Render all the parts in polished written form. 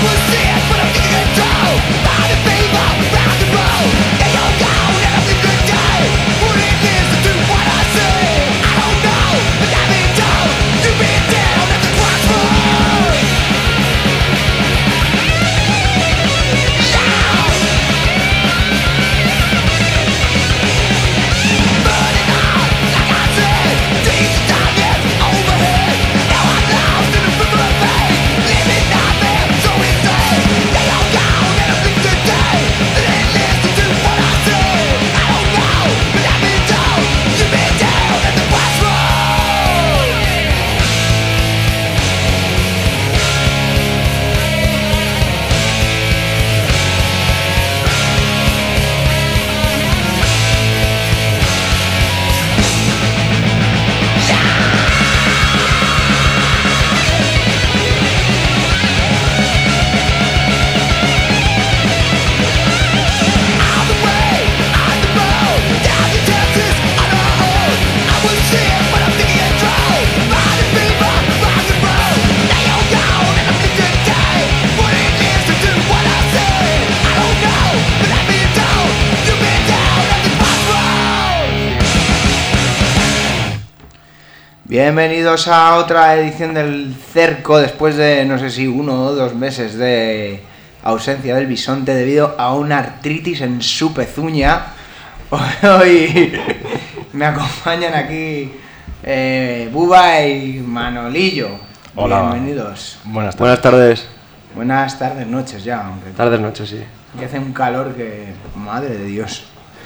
Bienvenidos a otra edición del Cerco después de no sé si 1 o 2 meses de ausencia del bisonte debido a una artritis en su pezuña. Hoy me acompañan aquí Buba y Manolillo. Hola. Bienvenidos. Buenas tardes. Buenas tardes. Buenas tardes, noches ya, aunque Tardes, noches, sí. que hace un calor que... madre de Dios.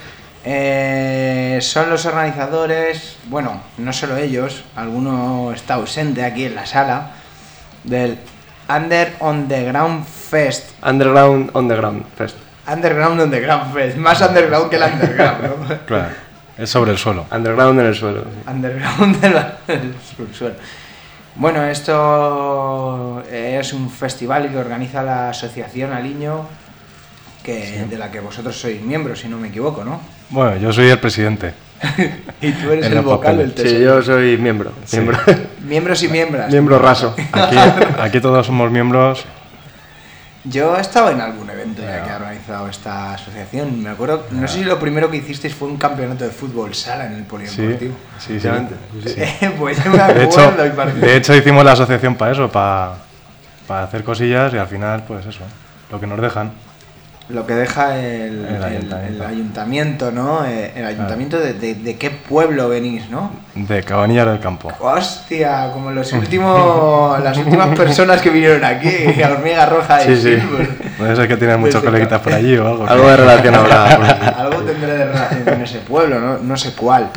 Son los organizadores, bueno, no solo ellos, alguno está ausente aquí en la sala, del Under on the Ground Fest. Underground on the Ground Fest. Underground on the Ground Fest, más underground que el underground, ¿no? Claro, es sobre el suelo. Underground en el suelo. Underground del subsuelo. Bueno, esto es un festival que organiza la Asociación Aliño, de la que vosotros sois miembros, si no me equivoco, ¿no? Bueno, yo soy el presidente. Y tú eres En el los vocal papeles. del Sí, tesorero. yo soy miembro. Sí. Miembros y miembras. Miembro raso. Aquí todos somos miembros. Yo he estado en algún evento ya que ha organizado esta asociación. Me acuerdo, no sé si lo primero que hicisteis fue un campeonato de fútbol sala en el Sí, polideportivo. sí. Efectivamente. Pues yo me acuerdo y parece... De hecho, hicimos la asociación para eso, para hacer cosillas y al final, pues eso, lo que nos dejan. Lo que deja El ayuntamiento. el ayuntamiento, ¿no? El ayuntamiento de qué pueblo venís, ¿no? De Cabanillas del Campo. Hostia, como las últimas personas que vinieron aquí, a Hormiga Roja y Sí, sí. Silver. Puede ser que tienen muchos Desde coleguitas por allí o algo. Algo de relación habrá. por aquí. Algo tendré de relación con ese pueblo, no sé cuál.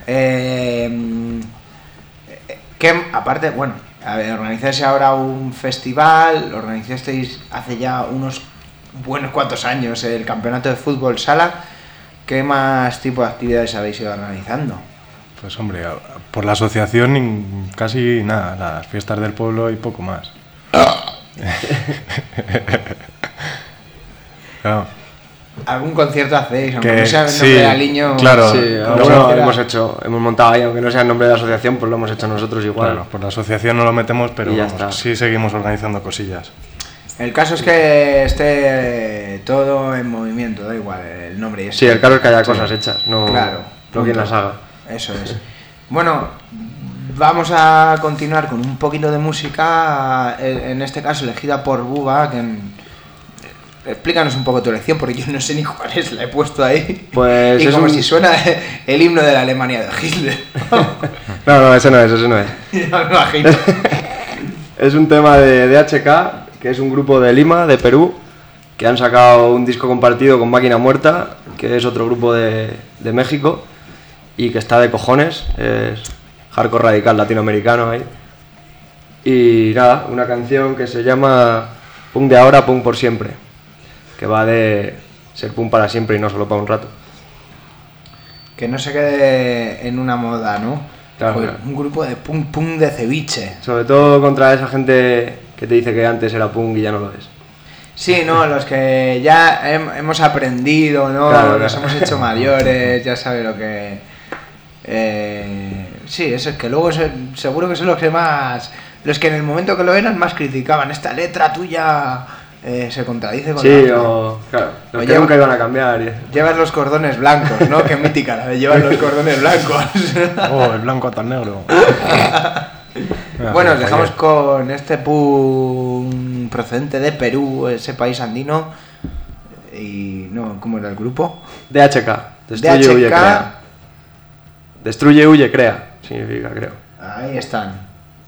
Que aparte, bueno, a ver, organizáis ahora un festival, organizasteis hace ya unos buenos cuantos años el campeonato de fútbol sala. ¿Qué más tipo de actividades habéis ido organizando? Pues hombre, por la asociación casi nada, las fiestas del pueblo y poco más. Claro. ¿Algún concierto hacéis? Aunque Que no sea el nombre sí, de Aliño. claro. Sí, No, alguno era- hemos montado ahí, aunque no sea el nombre de la asociación, pues lo hemos hecho nosotros igual. Claro, por la asociación no lo metemos, pero Y ya vamos, está. sí seguimos organizando cosillas. El caso es que esté todo en movimiento, da igual el nombre. Y eso. Sí, el caso es que haya cosas hechas, no, Claro, no quien punto. las haga. Eso es. Bueno, vamos a continuar con un poquito de música, en este caso elegida por Buba, que explícanos un poco tu elección, porque yo no sé ni cuál es, la he puesto ahí. Pues y es como un- si suena el himno de la Alemania de Hitler. No, ese no es. Ya me imagino. Es un tema de DHK, que es un grupo de Lima, de Perú, que han sacado un disco compartido con Máquina Muerta, que es otro grupo de México, y que está de cojones, es hardcore radical latinoamericano ahí. Y nada, una canción que se llama Punk de ahora, Punk por siempre, que va de ser punk para siempre y no solo para un rato. Que no se quede en una moda, ¿no? Claro, Joder, claro. un grupo de punk de ceviche. Sobre todo contra esa gente que te dice que antes era punk y ya no lo es. Sí, no, los que ya hemos aprendido, ¿no? Claro, Nos claro. hemos hecho mayores, ya sabe lo que... sí, eso es que luego seguro que son los que más... Los que en el momento que lo eran más criticaban. Esta letra tuya se contradice con Sí, la otra. o claro, los O que nunca iban a cambiar. Llevas los cordones blancos, ¿no? Qué mítica la de llevar los cordones blancos. Oh, el blanco tan negro. Bueno, os dejamos con este punk procedente de Perú, ese país andino. Y no, ¿cómo era el grupo? DHK, Destruye, Huye, Crea. Destruye, Huye, Crea, significa, creo. Ahí están.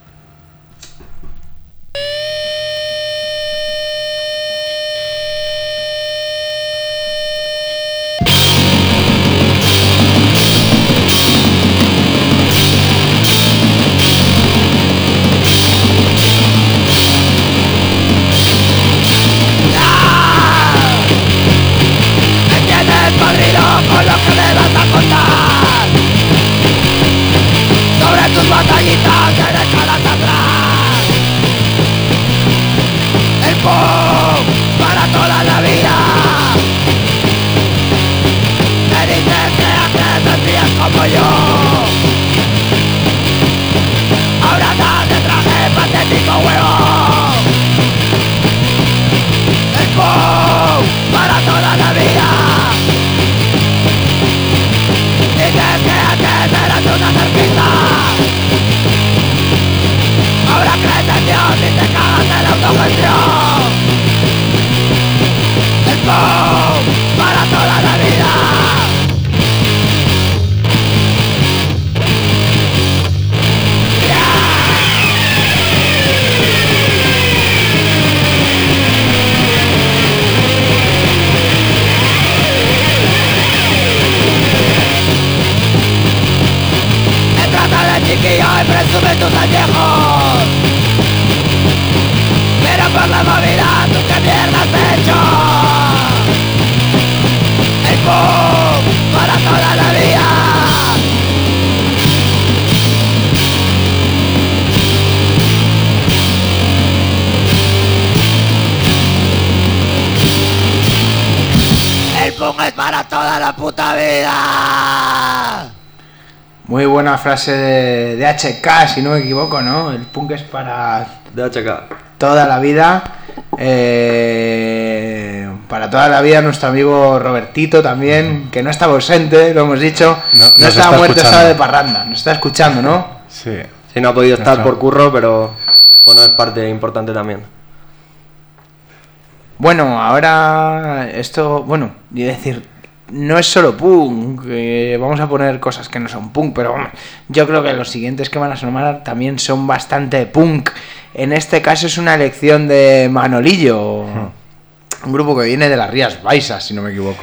Muy buena frase de HK, si no me equivoco, ¿no? El punk es para DHK. Toda la vida. Para toda la vida nuestro amigo Robertito también, que no estaba ausente, lo hemos dicho. No estaba muerto, estaba de parranda. Nos está escuchando, ¿no? Sí. Sí, no ha podido estar por curro, pero bueno, es parte importante también. Bueno, ahora esto, bueno, y decir, no es solo punk, vamos a poner cosas que no son punk, pero bueno, yo creo que los siguientes que van a sonar también son bastante punk. En este caso es una elección de Manolillo, un grupo que viene de las Rías Baixas, si no me equivoco.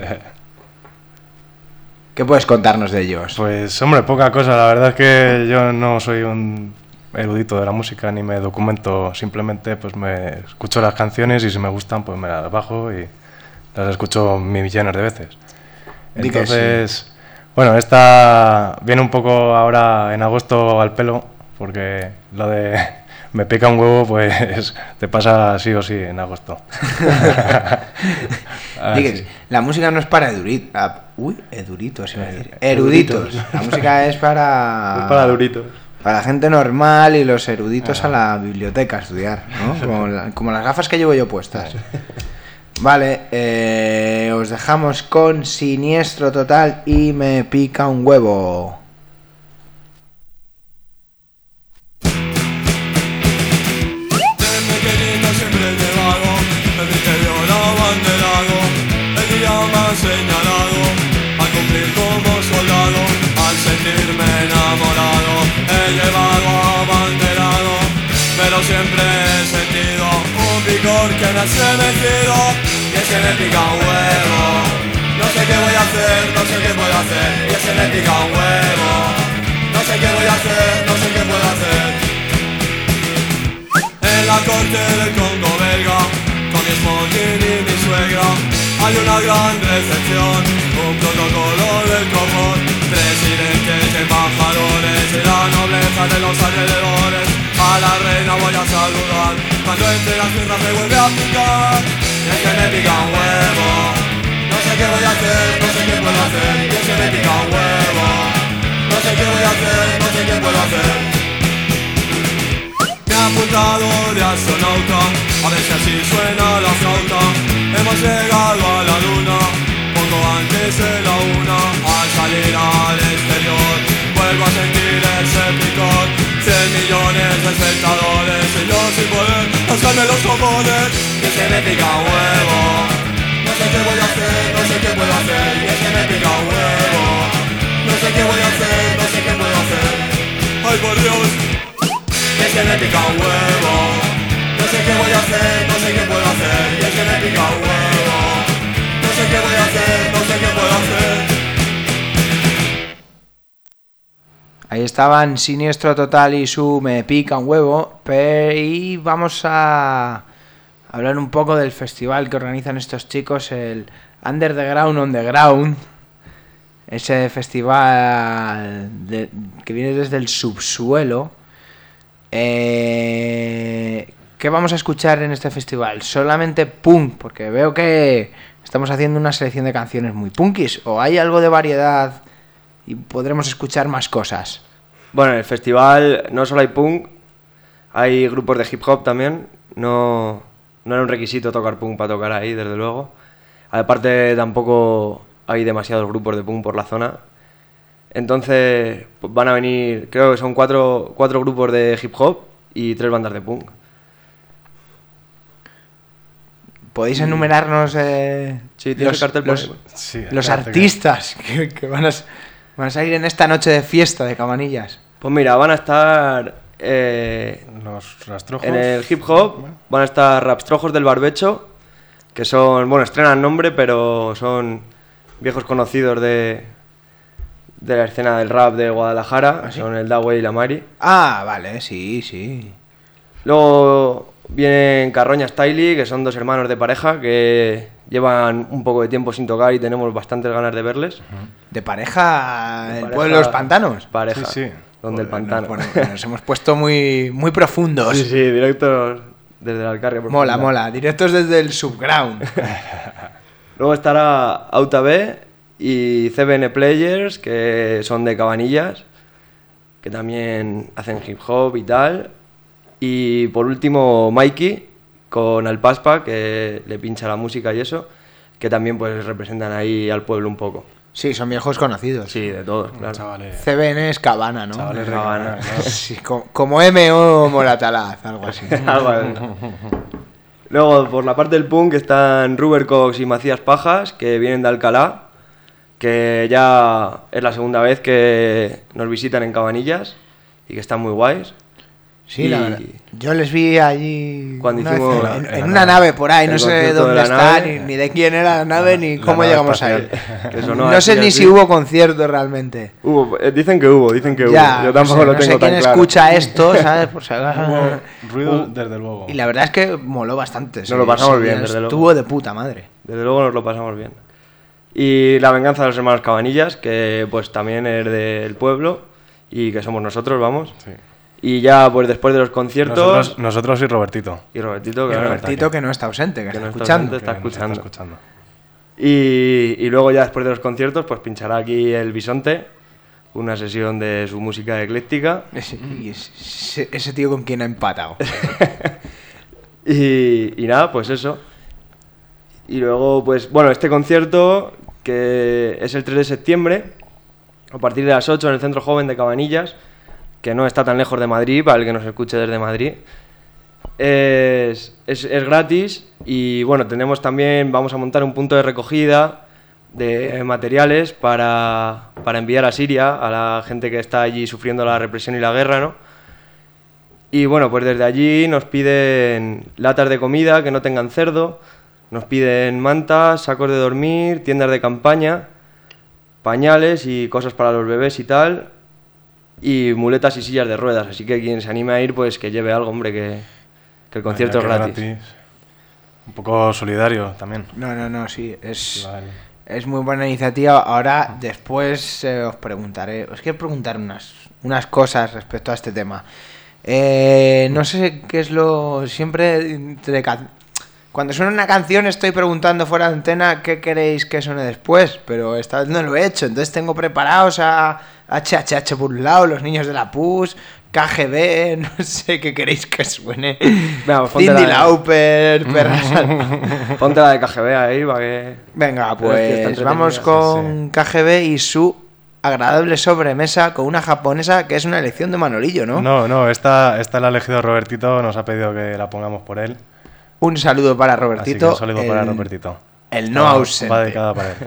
¿Qué puedes contarnos de ellos? Pues hombre, poca cosa, la verdad es que yo no soy un erudito de la música ni me documento, simplemente pues me escucho las canciones y si me gustan pues me las bajo y las escucho millones de veces. Entonces, bueno, esta viene un poco ahora en agosto al pelo, porque lo de me pica un huevo pues te pasa sí o sí en agosto. Dices, la música no es para eruditos, iba a decir. Eruditos. La música es para... Es para duritos. Para la gente normal y los eruditos a la biblioteca a estudiar, ¿no? Como las gafas que llevo yo puestas. Vale, os dejamos con Siniestro Total y Me pica un huevo. Señalado a cumplir como soldado, al sentirme enamorado, he llevado abanderado, pero siempre he sentido un picor que me ha estremecido, y ese me pica un huevo, no sé qué voy a hacer, no sé qué puedo hacer, y ese me pica un huevo, no sé qué voy a hacer, no sé qué puedo hacer. En la corte del Congo belga, con mi smoking y mi suegra, hay una gran recepción, un protocolo del copón, presidentes y embajadores y la nobleza de los alrededores. A la reina voy a saludar, cuando entre las piernas me vuelve a picar, y es que me pica un huevo, no sé qué voy a hacer, no sé qué puedo hacer, y es que me pica un huevo, no sé qué voy a hacer, no sé qué puedo hacer. Me ha apuntado de astronauta a ver si así suena la flauta. Hemos llegado a la luna, poco antes de la 1. Al salir al exterior, vuelvo a sentir ese picor. 100 millones de espectadores y yo sin poder rascarme los cojones. Que se me pica un huevo, no sé qué voy a hacer, no sé qué puedo hacer. Y es que me pica un huevo, no sé qué voy a hacer, no sé qué puedo hacer. Ay por Dios, es que me pica un huevo, no sé qué voy a hacer, no sé qué puedo hacer. Y es que me pica un huevo, no sé qué voy a hacer, no sé qué puedo hacer. Ahí estaban Siniestro Total y su Me Pica un Huevo. Y vamos a hablar un poco del festival que organizan estos chicos, el Under the Ground on the Ground. Ese festival que viene desde el subsuelo. ¿Qué vamos a escuchar en este festival? ¿Solamente punk? Porque veo que estamos haciendo una selección de canciones muy punkis. ¿O hay algo de variedad y podremos escuchar más cosas? Bueno, en el festival no solo hay punk, hay grupos de hip hop también. No era un requisito tocar punk para tocar ahí, desde luego. Aparte tampoco hay demasiados grupos de punk por la zona. Entonces pues van a venir, creo que son cuatro grupos de hip hop y 3 bandas de punk. ¿Podéis enumerarnos Sí, ¿tienes el cartel por ahí? Sí, los espérate artistas que van a salir en esta noche de fiesta de Cabanillas? Pues mira, van a estar Los rastrojos. en el hip hop, van a estar Rapstrojos del Barbecho, que son, bueno, estrenan nombre, pero son viejos conocidos de la escena del rap de Guadalajara. ¿Ah, sí? Son el Dawei y la Mari. Ah, vale, sí. Luego vienen Carroña Styly, que son 2 hermanos de pareja que llevan un poco de tiempo sin tocar y tenemos bastantes ganas de verles. ¿De pareja De el pareja- pueblo de los pantanos? Pareja, Sí, sí. donde el pantano. Nos hemos puesto muy profundos. Sí, directos desde la Alcarria. Mola, directos desde el subground. Luego estará Auta B y CBN Players, que son de Cabanillas, que también hacen hip hop y tal. Y por último Mikey con Alpaspa, que le pincha la música y eso, que también pues representan ahí al pueblo un poco. Sí, son viejos conocidos. Sí, de todos, claro. Chavales. CBN es Cabana, ¿no? Chavales de Cabana. Cabana, claro. Sí, como M.O. Moratalaz, algo así. Algo así. Luego, por la parte del punk están Rubber Cox y Macías Pajas, que vienen de Alcalá, que ya es la segunda vez que nos visitan en Cabanillas y que están muy guays. Sí, Y la verdad. Yo les vi allí Cuando una vez hicimos en una nave por ahí, el no sé concierto de dónde la está, nave. ni de quién era la nave, ni cómo nave llegamos ahí. espacial. Que sonó No sé así, ni así. si hubo concierto realmente. Dicen que hubo. Ya, Yo tampoco no lo sé, tengo no sé tan quién claro. escucha esto, ¿sabes? Por si acaso. Hubo ruido, desde luego. Y la verdad es que moló bastante. Nos lo pasamos bien, desde luego. Estuvo de puta madre. Desde luego nos lo pasamos bien. Y La Venganza de los Hermanos Cabanillas, que pues también es del pueblo y que somos nosotros, vamos. Sí. Y ya pues después de los conciertos... Nosotros y Robertito. Y Robertito, Y claro. Robertito que no está ausente, que Que está no está escuchando. ausente. Está que nos escuchando. escuchando. Y luego ya después de los conciertos pues pinchará aquí el Bisonte, una sesión de su música ecléctica. Ese tío con quien ha empatado. Y nada, pues eso. Y luego, pues bueno, este concierto, que es el 3 de septiembre, a partir de las 8 en el Centro Joven de Cabanillas, que no está tan lejos de Madrid, para el que nos escuche desde Madrid. Es gratis y bueno, tenemos también, vamos a montar un punto de recogida de materiales para enviar a Siria, a la gente que está allí sufriendo la represión y la guerra, ¿no? Y bueno, pues desde allí nos piden latas de comida que no tengan cerdo, nos piden mantas, sacos de dormir, tiendas de campaña, pañales y cosas para los bebés y tal, y muletas y sillas de ruedas. Así que quien se anime a ir, pues que lleve algo, hombre, que el concierto es Ya que gratis. Un poco solidario también. No, sí, Vale. es muy buena iniciativa. Ahora, después os preguntaré, os quiero preguntar unas cosas respecto a este tema. No sé qué es lo... Siempre cuando suena una canción estoy preguntando fuera de antena qué queréis que suene después, pero esta vez no lo he hecho. Entonces tengo preparados a HHH por un lado, los niños de la PUS, KGB, no sé qué queréis que suene. Venga, pues ponte Cyndi la de- Lauper, perras. Ponte la de KGB ahí para que... Venga, Pero es que está pues vamos entretenida, con KGB y su agradable sobremesa con una japonesa que es una elección de Manolillo, ¿no? No, esta la ha elegido Robertito, nos ha pedido que la pongamos por él. Un saludo para Así que Robertito. un saludo para Robertito. El no ausente. Va dedicada para él.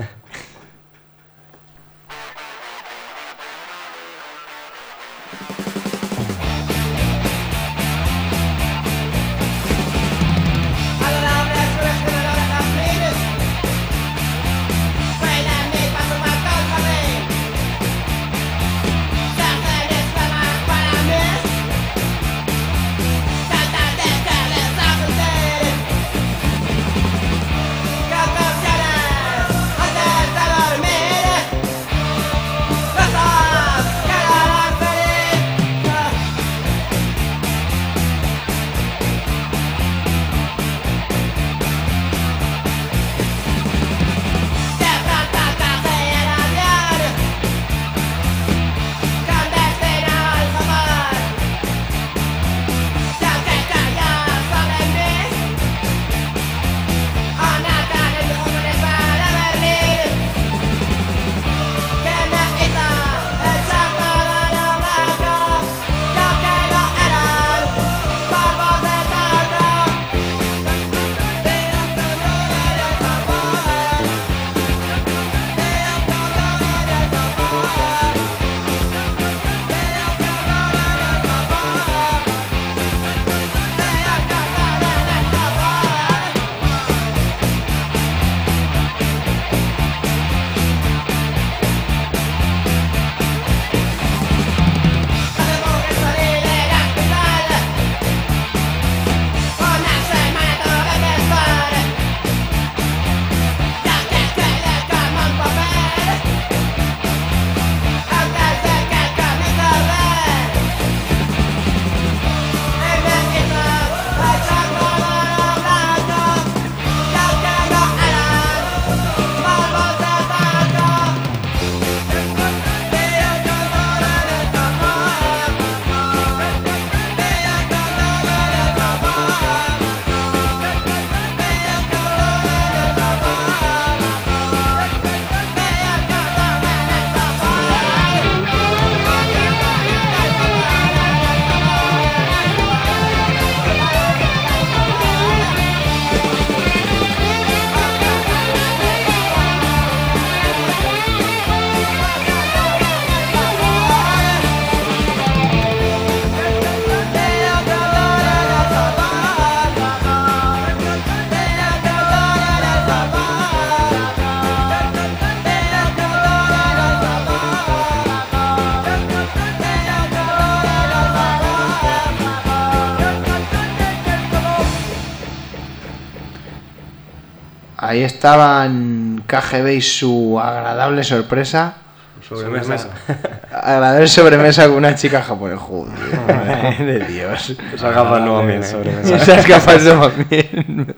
Ahí estaban KGB y su agradable sorpresa. Sobremesa. Agradable sobremesa con una chica japonesa. Joder, de Dios. Esas gafas no van bien, Esas gafas no van bien.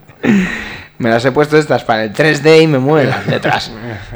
Me las he puesto estas para el 3D y me mueven las letras.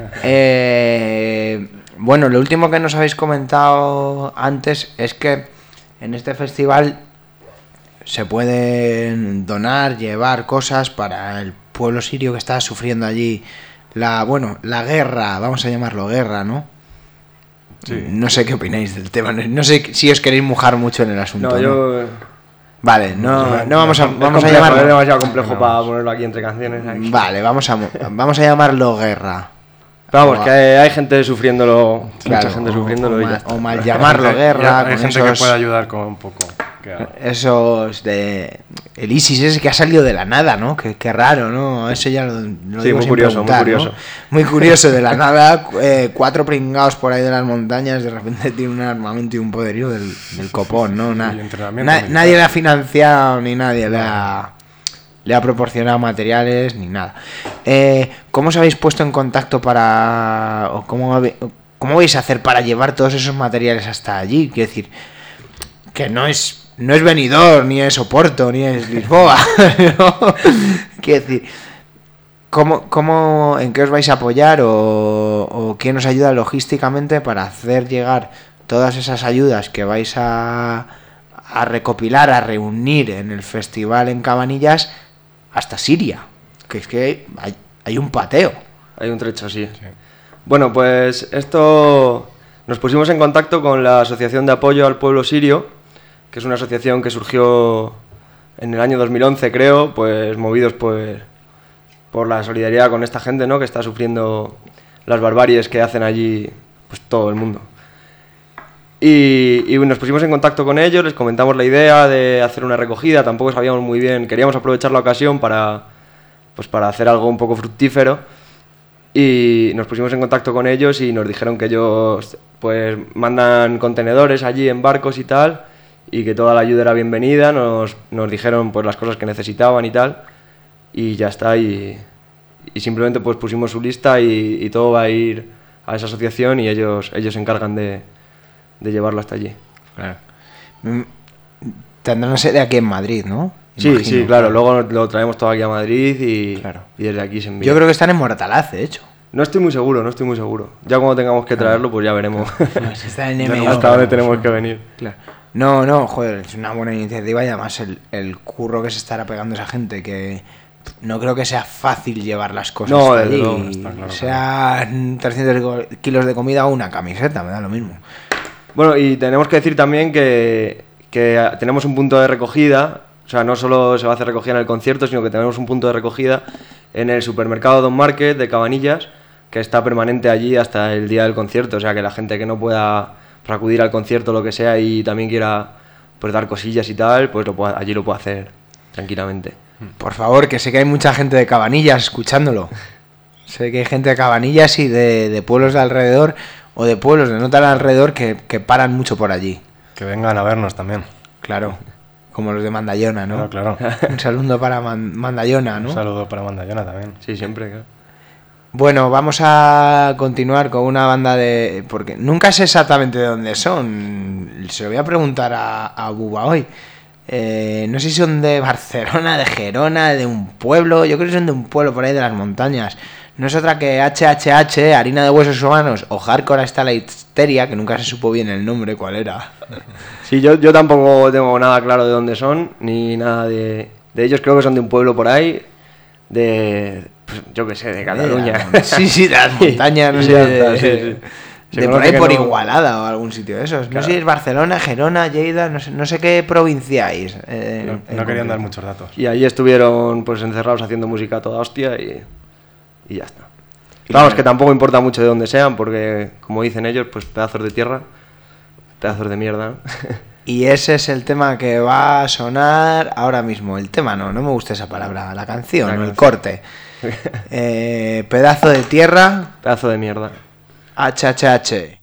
Bueno, lo último que nos habéis comentado antes es que en este festival se pueden donar, llevar cosas para el pueblo sirio que está sufriendo allí la guerra, vamos a llamarlo guerra, ¿no? Sí. No sé qué opináis del tema, no sé si os queréis mojar mucho en el asunto. No, yo... Vale, no vamos a complejo, llamarlo. es demasiado complejo para ponerlo aquí entre canciones. Aquí. Vale, vamos a llamarlo guerra. Pero vamos, que hay gente sufriéndolo, Claro, mucha gente sufriéndolo y ya está. o mal llamarlo guerra. Hay con gente que esos- puede ayudar con un poco. Esos de... El ISIS ese que ha salido de la nada, ¿no? Qué raro, ¿no? Eso ya lo Sí, digo muy sin curioso, muy preguntar, curioso. ¿no? Muy curioso, de la nada, 4 pringados por ahí de las montañas, de repente tiene un armamento y un poderío del copón, ¿no? Y entrenamiento militar. Nadie le ha financiado, ni nadie le ha proporcionado materiales, ni nada. ¿Cómo os habéis puesto en contacto para... o cómo vais a hacer para llevar todos esos materiales hasta allí? Quiero decir, que no es Benidorm, ni es Oporto, ni es Lisboa, ¿no? Quiero decir, ¿en qué os vais a apoyar o quién os ayuda logísticamente para hacer llegar todas esas ayudas que vais a a recopilar, a reunir en el festival en Cabanillas hasta Siria, que es que hay un pateo. Hay un trecho, sí. Bueno, pues esto nos pusimos en contacto con la Asociación de Apoyo al Pueblo Sirio, que es una asociación que surgió en el año 2011, creo, pues movidos pues por la solidaridad con esta gente, ¿no?, que está sufriendo las barbaries que hacen allí pues todo el mundo. Y nos pusimos en contacto con ellos, les comentamos la idea de hacer una recogida, tampoco sabíamos muy bien, queríamos aprovechar la ocasión para hacer algo un poco fructífero, y nos pusimos en contacto con ellos y nos dijeron que ellos pues mandan contenedores allí en barcos y tal, y que toda la ayuda era bienvenida, nos dijeron pues las cosas que necesitaban y tal, y ya está, y simplemente pues pusimos su lista y todo va a ir a esa asociación y ellos se encargan de llevarlo hasta allí. Claro. Tendrán sede aquí en Madrid, ¿no? Sí, Imagino. sí, claro, luego lo traemos todo aquí a Madrid y desde aquí se envía. Yo creo que están en Moratalaz, de hecho. No estoy muy seguro. Ya cuando tengamos que traerlo, pues ya veremos. Pues está en MO. Hasta dónde tenemos que venir. Claro. No, joder, es una buena iniciativa y además el curro que se estará pegando esa gente, que no creo que sea fácil llevar las cosas no, allí. no, está claro, sean 300 kilos de comida o una camiseta, me da lo mismo. Bueno, y tenemos que decir también que tenemos un punto de recogida, o sea, no solo se va a hacer recogida en el concierto, sino que tenemos un punto de recogida en el supermercado Don Market de Cabanillas, que está permanente allí hasta el día del concierto, o sea, que la gente que no pueda pues, acudir al concierto o lo que sea y también quiera pues dar cosillas y tal, pues allí lo puede hacer tranquilamente. Por favor, que sé que hay mucha gente de Cabanillas escuchándolo. Sé que hay gente de Cabanillas y de pueblos de alrededor, o de pueblos de no tan alrededor, que paran mucho por allí. Que vengan a vernos también. Claro, como los de Mandallona, ¿no? Claro. Un saludo para Mandallona, ¿no? Un saludo para Mandallona también. Sí, siempre, claro. Bueno, vamos a continuar con una banda de... porque nunca sé exactamente de dónde son. Se lo voy a preguntar a Buba hoy. No sé si son de Barcelona, de Gerona, de un pueblo. Yo creo que son de un pueblo por ahí de las montañas. No es otra que HHH, Harina de Huesos Humanos, o Hardcore hasta la Histeria, que nunca se supo bien el nombre, cuál era. Sí, yo tampoco tengo nada claro de dónde son, ni nada de ellos. Creo que son de un pueblo por ahí, pues, yo qué sé, de Cataluña. Sí, de las montañas, no sé. De por ahí por Igualada o algún sitio de esos. Claro. No sé si es Barcelona, Gerona, Lleida, no sé qué provincia es. No querían dar muchos datos. Y allí estuvieron pues encerrados haciendo música a toda hostia y ya está. Vamos, que tampoco importa mucho de dónde sean, porque como dicen ellos, pues pedazos de tierra, pedazos de mierda, ¿no? Y ese es el tema que va a sonar ahora mismo. El tema no me gusta esa palabra, la canción, el corte. Pedazo de tierra. Pedazo de mierda. HHH.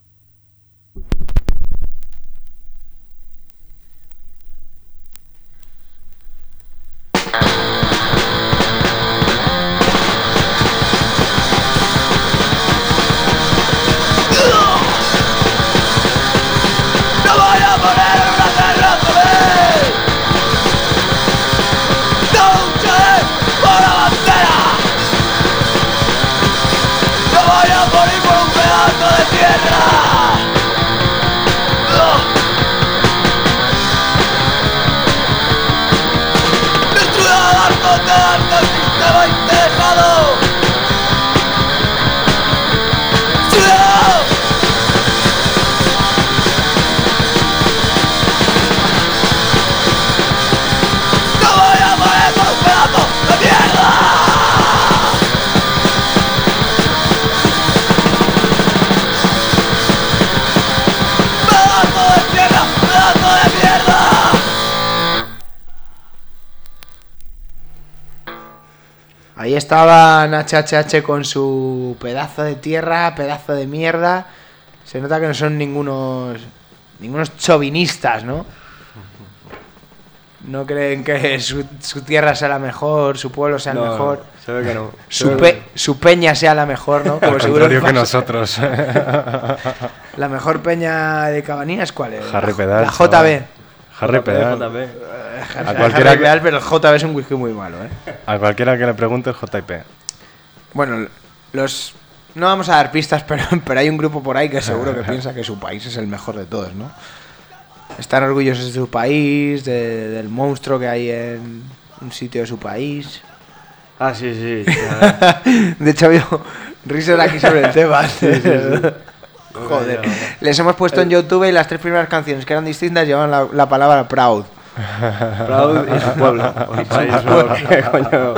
Ahí estaban HHH con su pedazo de tierra, pedazo de mierda. Se nota que no son ningunos chauvinistas, ¿no? No creen que su tierra sea la mejor, su pueblo sea el mejor. Se ve que no. Su peña sea la mejor, ¿no? Como seguro que nosotros. La mejor peña de Cabanillas, ¿cuál es? Harry Pedal. La JB. Harry Pedal. A cualquiera Pedal, pero el JB es un whisky muy malo, ¿eh? A cualquiera que le pregunte, JP. Bueno, no vamos a dar pistas, pero hay un grupo por ahí que seguro que piensa que su país es el mejor de todos, ¿no? Están orgullosos de su país, del monstruo que hay en un sitio de su país. Ah, sí. De hecho, había risas aquí sobre el tema. Joder. Les hemos puesto en YouTube y las 3 primeras canciones que eran distintas llevaban la palabra proud. Proud y su pueblo. O su país, ¿qué coño?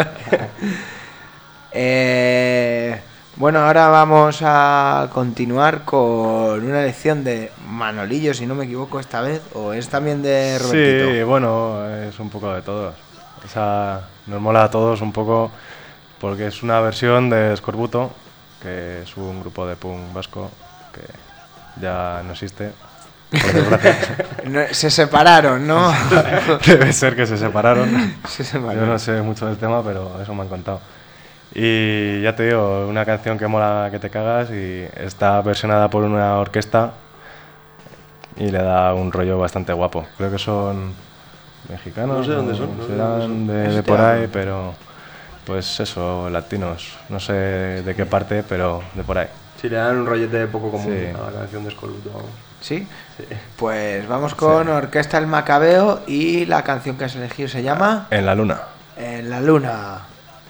Bueno, ahora vamos a continuar con una lección de Manolillo, si no me equivoco esta vez, o es también de Robertito. Sí, bueno, es un poco de todos. Nos mola a todos un poco porque es una versión de Escorbuto, que es un grupo de punk vasco que ya no existe. Por desgracia. Se separaron, ¿no? Debe ser que se separaron. Yo no sé mucho del tema, pero eso me han contado. Y ya te digo, una canción que mola que te cagas y está versionada por una orquesta y le da un rollo bastante guapo. Creo que son mexicanos. No sé dónde son. Serán de por ahí, pero pues eso, latinos. No sé de qué parte, pero de por ahí. Sí, le dan un rollete poco común Sí. a la canción de Escorbuto. ¿Sí? Sí. Pues vamos con Orquesta El Macabeo y la canción que has elegido se llama En la luna. En la luna.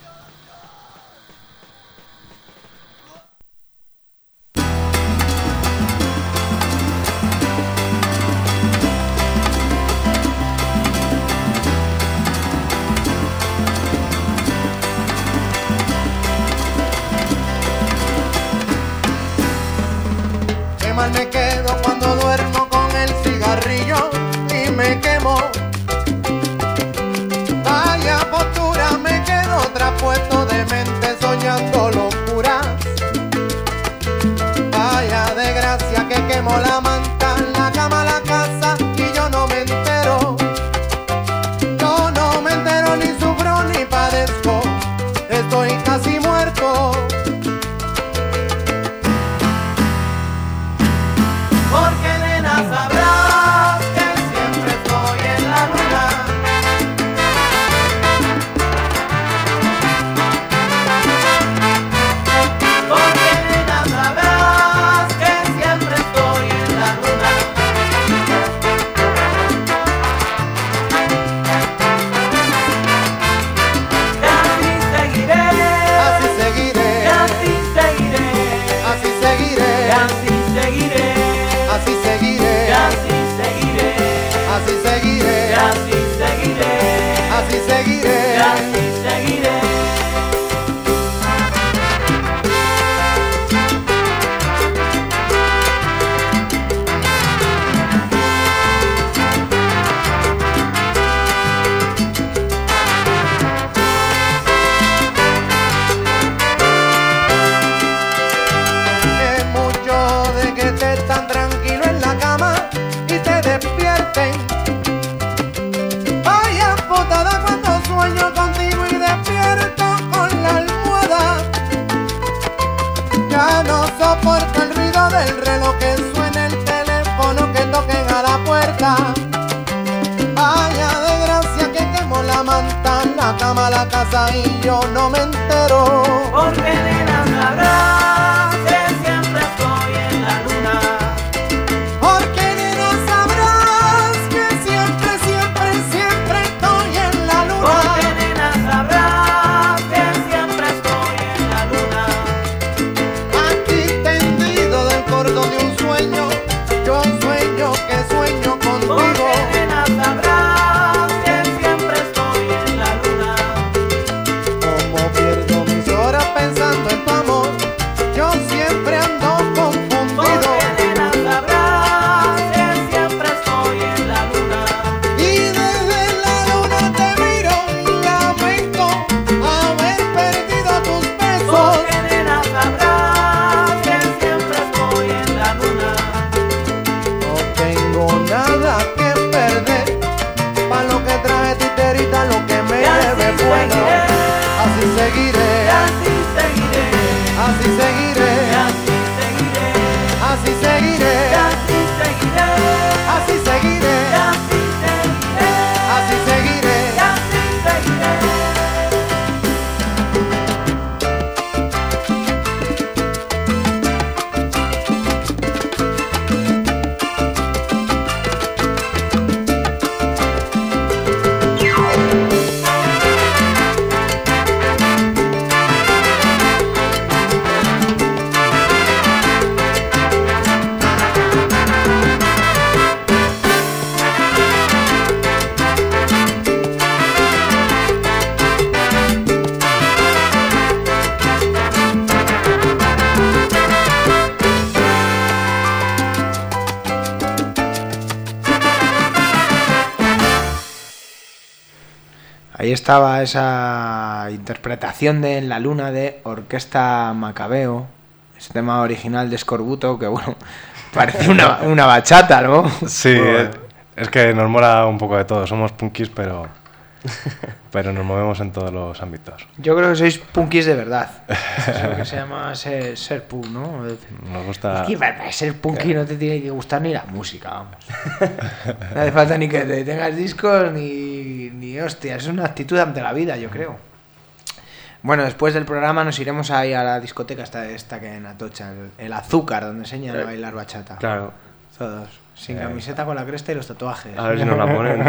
Qué mal me quedo cuando duermo con el cigarrillo y me quemo. Vaya postura, me quedo traspuesto de mente soñando locuras. Vaya desgracia que quemo la manta, la cama, la casa y yo no me entero. Yo no me entero, ni sufro ni padezco, estoy casi muerto. Porque nena sabrás que siempre estoy en la luna. Porque nena sabrás que siempre estoy en la luna. Y así seguiré, así seguiré, así seguiré, así seguiré, así seguiré. Así seguiré, así seguiré, así seguiré, así seguiré, así seguiré, así seguiré. Es mucho de que estés tan tranquilo en la cama y te despierten. Vaya putada cuando sueño contigo y despierto con la almohada. Ya no soporto el ruido del reloj que suena, el teléfono que toquen a la puerta. Vaya desgracia que quemo la manta, la cama, la casa y yo no me entero. Porque nena sabrás que siempre estoy en la luna. Porque nena sabrás que siempre, siempre, siempre estoy en la luna. Porque nena sabrás que siempre estoy en la luna. Aquí tendido del cordón de un sueño, yo sueño que sueño contigo. Porque nena sabrás que siempre estoy en la luna. Como pierdo mis horas pensando en tu amor, yo siempre ando confundido. Porque nena sabrás que siempre estoy en la luna. Y desde la luna te miro y lamento haber perdido tus besos. Porque nena sabrás que siempre estoy en la luna. No tengo nada que perder, pa' lo que traje titerita, lo que me lleve bueno. Así seguiré, así seguiré, así seguiré, así seguiré, así seguiré, así seguiré, así seguiré, así seguiré, así seguiré. Ahí estaba esa interpretación de En la Luna de Orquesta Macabeo, ese tema original de Escorbuto, que bueno, parece una bachata, ¿no? Sí, es que nos mola un poco de todo. Somos punkis, pero nos movemos en todos los ámbitos. Yo creo que sois punkis de verdad. Es lo que se llama ser punk, ¿no? Nos gusta... Es que para ser punky no te tiene que gustar ni la música, vamos. No hace falta ni que te tengas discos ni hostia. Es una actitud ante la vida, yo creo. Bueno, después del programa nos iremos ahí a la discoteca esta que hay en Atocha, el Azúcar, donde enseñan a bailar bachata. Claro. Todos. Sin camiseta, con la cresta y los tatuajes. A ver si nos la ponen.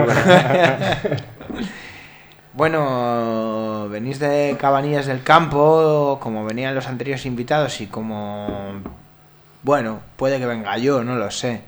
Bueno, venís de Cabanillas del Campo, como venían los anteriores invitados y como... Bueno, puede que venga yo, no lo sé.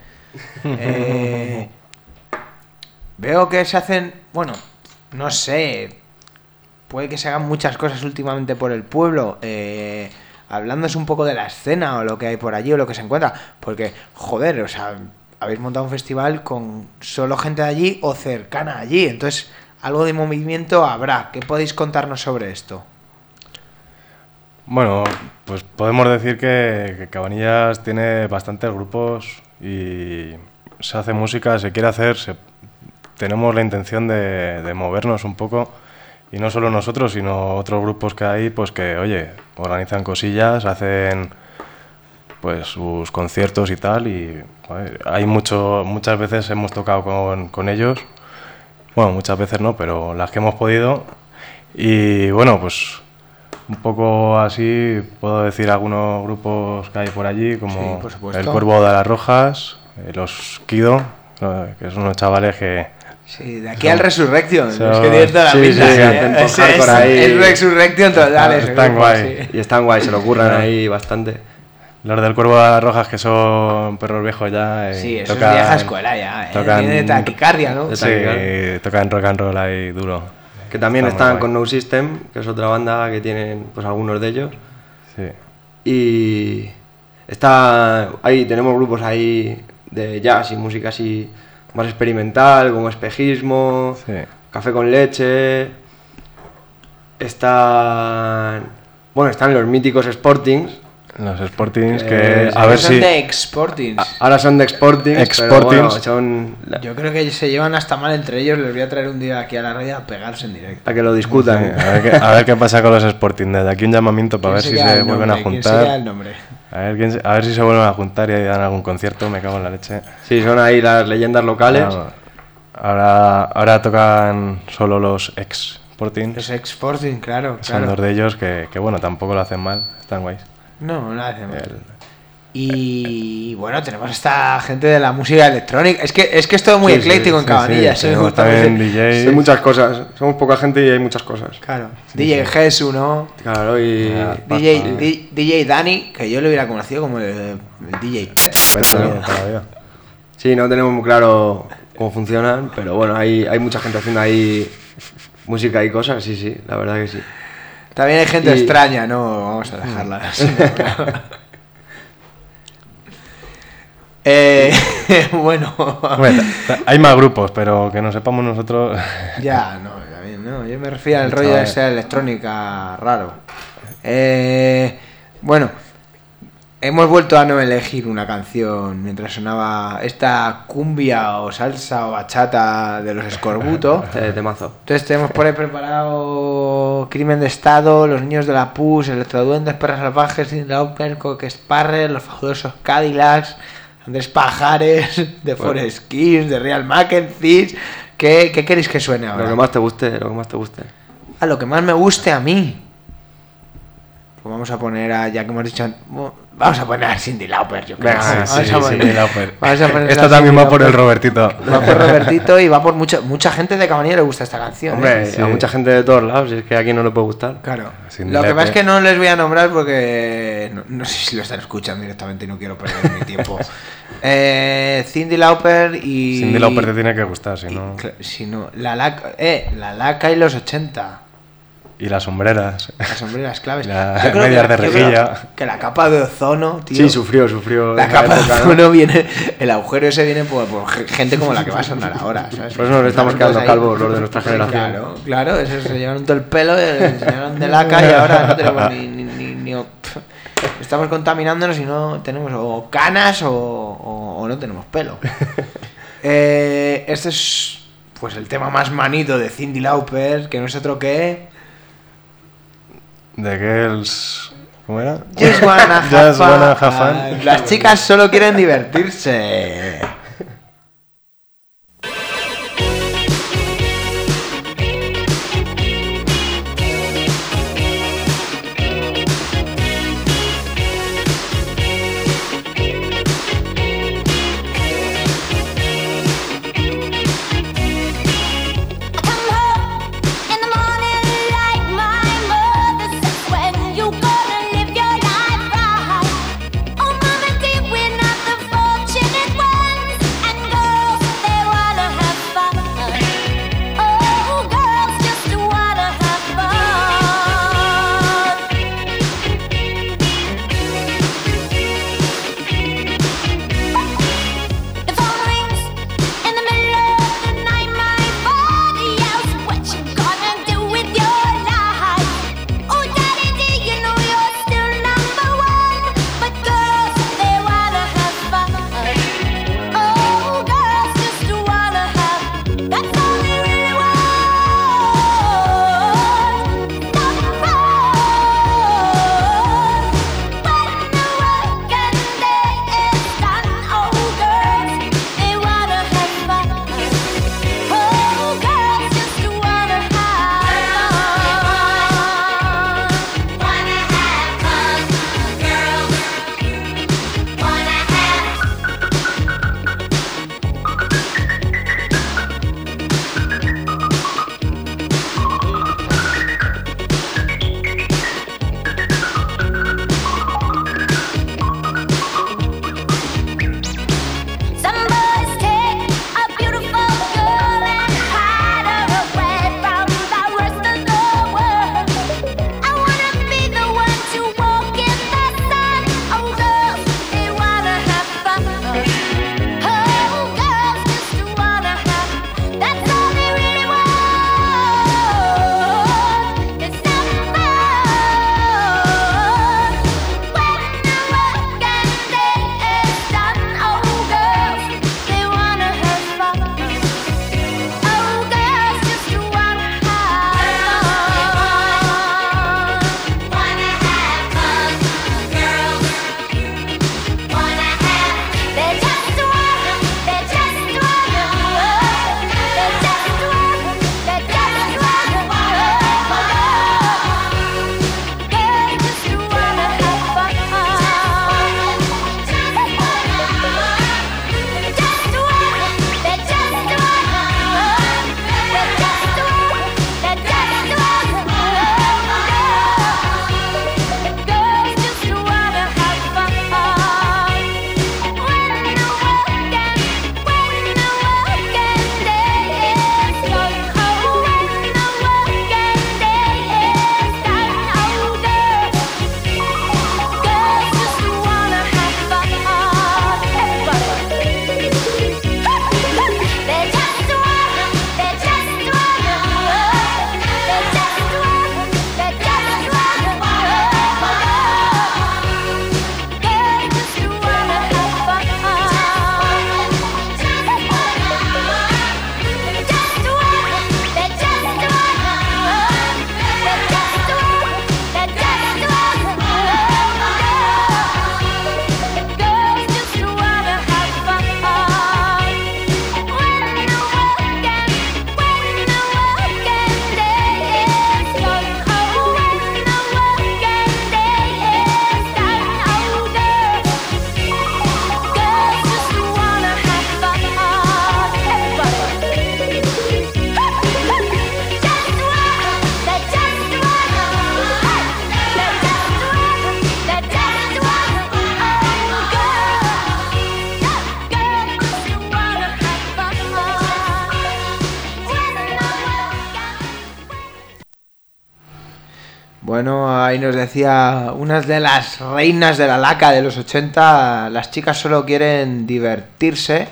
Veo que se hacen... Bueno, no sé. Puede que se hagan muchas cosas últimamente por el pueblo. Hablándose un poco de la escena o lo que hay por allí o lo que se encuentra. Porque, joder, o sea, habéis montado un festival con solo gente de allí o cercana allí. Entonces... algo de movimiento habrá. ¿Qué podéis contarnos sobre esto? Bueno, pues podemos decir que Cabanillas tiene bastantes grupos y se hace música, se quiere hacer, tenemos la intención de movernos un poco, y no solo nosotros, sino otros grupos que hay, pues que, oye, organizan cosillas, hacen pues sus conciertos y tal, y joder, hay muchas veces hemos tocado con ellos. Bueno, muchas veces no, pero las que hemos podido. Y bueno, pues un poco así puedo decir algunos grupos que hay por allí, como sí, por El Cuervo de las Rojas, los Kido, que son unos chavales que... Sí, de aquí al Resurrection, es que son- tiene toda la sí, pinta, sí, hacen post-hardcore ahí. es Resurrection total, ese Están grupo, guay. sí. Y están guay, se lo curran ahí bastante. Los del Cuervo de las Rojas, que son perros viejos ya. Sí, eso es vieja escuela ya, tiene taquicardia, ¿no? Sí, tocan rock and roll ahí duro. Que también Está muy están guay. con No System, que es otra banda que tienen pues algunos de ellos. Sí. Y ahí tenemos grupos ahí de jazz y música así más experimental, como Espejismo, Sí. Café con Leche. Están los míticos Sportings. Los Sportings, Que que sí, a ver Son si... de Exportings. Ahora son de Exportings, pero bueno, Exportings. son Yo creo que se llevan hasta mal entre ellos. Les voy a traer un día aquí a la radio a pegarse en directo. a que lo discutan. Sí, a ver qué pasa con los Sporting. Desde aquí un llamamiento para ver si se vuelven a ¿Quién se queda juntar. el nombre? A ver si se vuelven a juntar y dan algún concierto. Me cago en la leche. Sí, son ahí las leyendas locales. Vamos. Ahora tocan solo los Sporting. Los Exporting, claro. Son dos de ellos que bueno, tampoco lo hacen mal. Están guays. No hace mal. Y bueno, tenemos esta gente de la música electrónica. Es que es todo muy Sí, sí, ecléctico en Sí, Cabanillas. sí, ¿eh? tenemos Justamente. también DJs. Hay muchas cosas, somos poca gente y hay muchas cosas. Claro. DJ Jesu, ¿no? Claro, y DJ Dani, que yo lo hubiera conocido como el DJ Pero todavía. sí, no tenemos muy claro cómo funcionan, pero bueno, hay mucha gente haciendo ahí música y cosas, sí, la verdad que sí. También hay gente Y- extraña, no vamos a dejarla así. Bueno, Bueno, hay más grupos, pero que no sepamos nosotros. ya, no, también, no, yo me refiero al Sí, rollo de chaval. esa electrónica raro. Bueno, hemos vuelto a no elegir una canción mientras sonaba esta cumbia o salsa o bachata de los Escorbuto. Temazo. Entonces tenemos por ahí preparado Crimen de Estado, Los Niños de la Pus, Electroduendes, Perras Salvajes, Cindy Lauper, Coque Sparrer, Los Fabulosos Cadillacs, Andrés Pajares, de Forest Kiss, de Real Mackenzie. ¿Qué queréis que suene ahora? Lo que más te guste, A lo que más me guste a mí. Pues vamos a poner ya que hemos dicho, vamos a poner a Cindy Lauper, yo creo. Venga, Vamos Sí, a poner- Cyndi Lauper. vamos a poner Esta a también Cyndi va por el Lauper. Robertito. Va por Robertito y va por mucha gente de Cabanillas le gusta esta canción. Hombre, ¿eh? a mucha gente de todos lados, y es que a quien no le puede gustar. Claro. Cyndi Lo que Lauper. pasa es que no les voy a nombrar porque no sé si lo están escuchando directamente y no quiero perder mi tiempo. Cyndi Lauper y... Cyndi Lauper te tiene que gustar, si no. Si no, la Laca y los 80. Y las sombreras. Las sombreras claves. Las Yo creo medias de yo creo rejilla. que la capa de ozono, tío. Sí, sufrió. La esa capa de época, ¿no? ozono viene. El agujero ese viene por gente como la que va a sonar ahora, ¿sabes? Por eso nos estamos quedando calvos los de nuestra generación. Claro, eso se llevaron todo el pelo, se llenaron de laca y ahora no tenemos ni estamos contaminándonos y no tenemos o canas o no tenemos pelo. Este es pues el tema más manito de Cyndi Lauper, que no es otro que The Girls... ¿Cómo era? Just Wanna Have Just Wanna Have Fun. Fun. Las chicas solo quieren divertirse. Fortunate ones. Bueno, ahí nos decía unas de las reinas de la laca de los 80, las chicas solo quieren divertirse.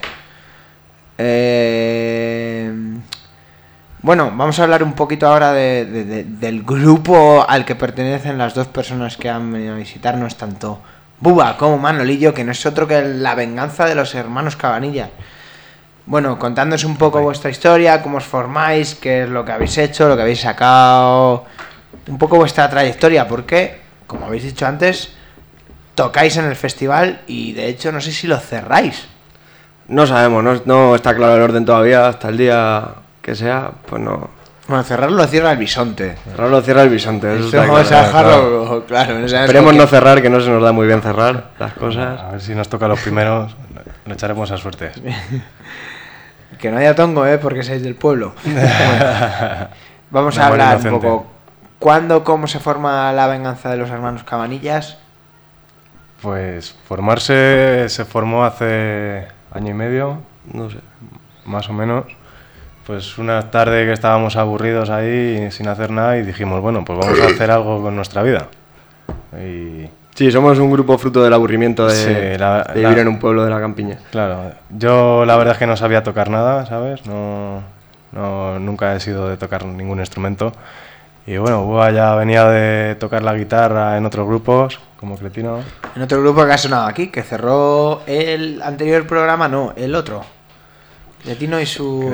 Bueno, vamos a hablar un poquito ahora del grupo al que pertenecen las dos personas que han venido a visitarnos, tanto Buba como Manolillo, que no es otro que la venganza de los hermanos Cabanillas. Bueno, contándonos un poco vuestra historia, cómo os formáis, qué es lo que habéis hecho, lo que habéis sacado, un poco vuestra trayectoria, porque, como habéis dicho antes, tocáis en el festival y de hecho no sé si lo cerráis. No sabemos, no está claro el orden todavía, hasta el día que sea, pues no. Bueno, cerrarlo lo cierra el Bisonte. Cerrarlo cierra el Bisonte, eso está Vamos claro. a dejarlo claro. No Esperemos no cerrar, que no se nos da muy bien cerrar las cosas. A ver si nos toca los primeros, le echaremos a suerte. Que no haya tongo, porque sois del pueblo. Bueno, vamos a Memoria hablar un inocente. poco. ¿Cuándo, cómo se forma la venganza de los hermanos Cabanillas? Pues formarse se formó hace año y medio, No sé. más o menos. Pues una tarde que estábamos aburridos ahí sin hacer nada y dijimos, bueno, pues vamos a hacer algo con nuestra vida. Y Sí, somos un grupo fruto del aburrimiento de, Sí, de vivir en un pueblo de la campiña. claro, yo la verdad es que no sabía tocar nada, ¿sabes? Nunca he sido de tocar ningún instrumento. Y bueno, Bua ya venía de tocar la guitarra en otros grupos, como Cretino. En otro grupo que ha sonado aquí, que cerró el anterior programa, no, el otro. Cretino y su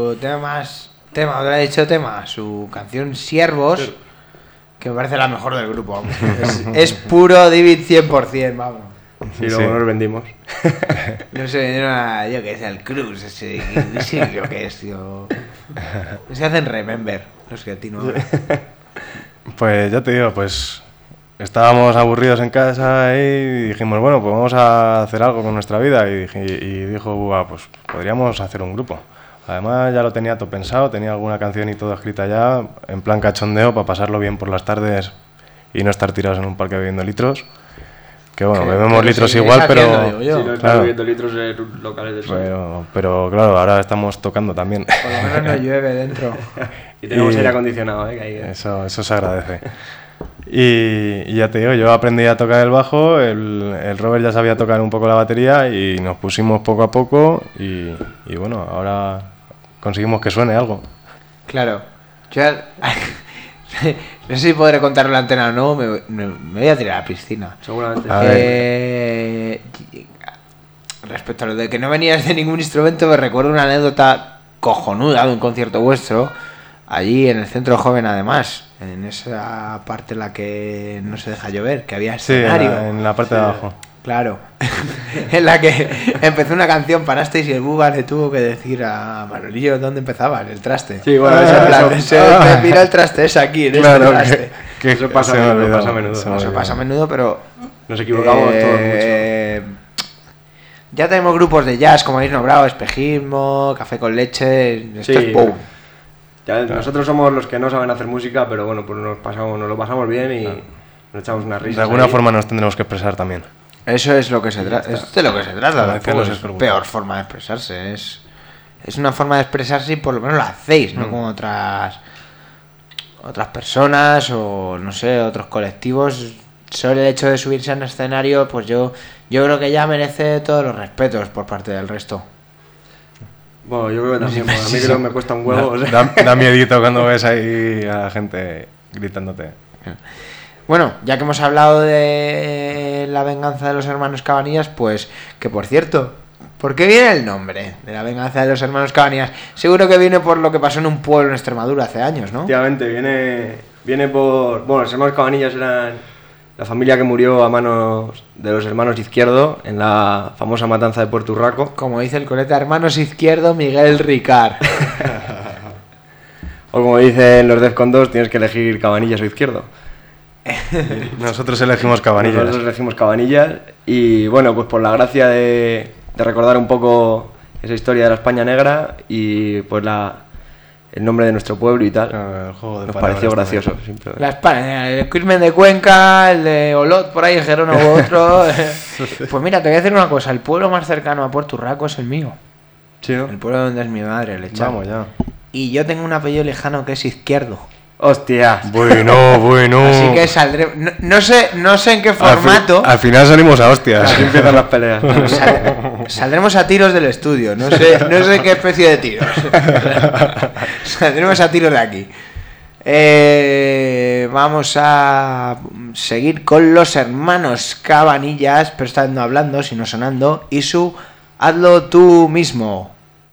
su canción Siervos, que me parece la mejor del grupo. Es puro David 100%, vamos. Y luego Sí. nos vendimos. No sé, yo que sé, el Cruz, ese, no sé lo que es, tío. Se hacen Remember, los Cretino. Pues ya te digo, pues estábamos aburridos en casa y dijimos, bueno, pues vamos a hacer algo con nuestra vida. Y dijo Bua, pues podríamos hacer un grupo. Además ya lo tenía todo pensado, tenía alguna canción y todo escrita ya, en plan cachondeo, para pasarlo bien por las tardes y no estar tirados en un parque bebiendo litros. Que bueno, bebemos litros igual, pero... Digo yo. Sí, no están claro. bebiendo litros en locales de sol. Pero claro, ahora estamos tocando también. Por lo menos no llueve dentro. Y tenemos y- aire acondicionado, que ahí, Eso se agradece. Y ya te digo, yo aprendí a tocar el bajo, el Robert ya sabía tocar un poco la batería y nos pusimos poco a poco y bueno, ahora conseguimos que suene algo. Claro. Yo, no sé si podré contarlo en la antena o no, me voy a tirar a la piscina. Seguramente. A Respecto a lo de que no venías de ningún instrumento, me recuerdo una anécdota cojonuda de un concierto vuestro, allí en el centro joven además, en esa parte en la que no se deja llover, que había Sí, escenario. en la parte de abajo. Claro, en la que empezó una canción, parasteis y el Buba le tuvo que decir a Manolillo dónde empezaba, en el traste. Sí, bueno, En plan, eso- mira el traste, es aquí, en Claro, este traste. que Eso pasa se me a menudo, olvidó, pasa a menudo. se me Eso olvidó. pasa a menudo, pero Nos equivocamos todos mucho. ya tenemos grupos de jazz, como habéis nombrado, espejismo, café con leche, esto Sí. es boom. Ya, nosotros somos los que no saben hacer música, pero bueno, pues nos lo pasamos bien y nos echamos unas risas. De alguna ahí. forma nos tendremos que expresar también. Eso es lo que se trata, es de lo que se trata, Como tampoco decían los es escorbutos. peor forma de expresarse, es una forma de expresarse y por lo menos lo hacéis, no como otras personas o no sé, otros colectivos. Solo el hecho de subirse a un escenario, pues yo creo que ya merece todos los respetos por parte del resto. Bueno, yo creo que también, porque a mí creo que me cuesta un huevo. o sea. Da miedito cuando ves ahí a la gente gritándote. Bueno, ya que hemos hablado de la venganza de los hermanos Cabanillas, pues que por cierto, ¿por qué viene el nombre de la venganza de los hermanos Cabanillas? Seguro que viene por lo que pasó en un pueblo en Extremadura hace años, ¿no? Efectivamente, viene por... Bueno, los hermanos Cabanillas eran la familia que murió a manos de los hermanos Izquierdo en la famosa matanza de Puerto Urraco. Como dice el coleta, hermanos Izquierdo, Miguel Ricard. O como dicen los Defcon 2, tienes que elegir Cabanillas o Izquierdo. Nosotros elegimos Cabanillas. Nosotros elegimos Cabanillas y bueno, pues por la gracia de recordar un poco esa historia de la España negra y pues el nombre de nuestro pueblo y tal, Claro, el juego de nos palabras pareció también. gracioso. Siempre. La España, el Quilmen de Cuenca, el de Olot, por ahí, el Gerona u otro. Pues mira, te voy a decir una cosa, el pueblo más cercano a Puerto Urraco es el mío. Sí, ¿no? El pueblo donde es mi madre, el Echar. Vamos ya. Y yo tengo un apellido lejano que es Izquierdo. Hostia. Bueno. Así que saldremos. No sé en qué formato. Al final salimos a hostias. Así empiezan las peleas. Saldremos a tiros del estudio. No sé qué especie de tiros. Saldremos a tiros de aquí. Vamos a seguir con los hermanos Cabanillas, pero esta vez no hablando, sino sonando. Y su Hazlo tú mismo.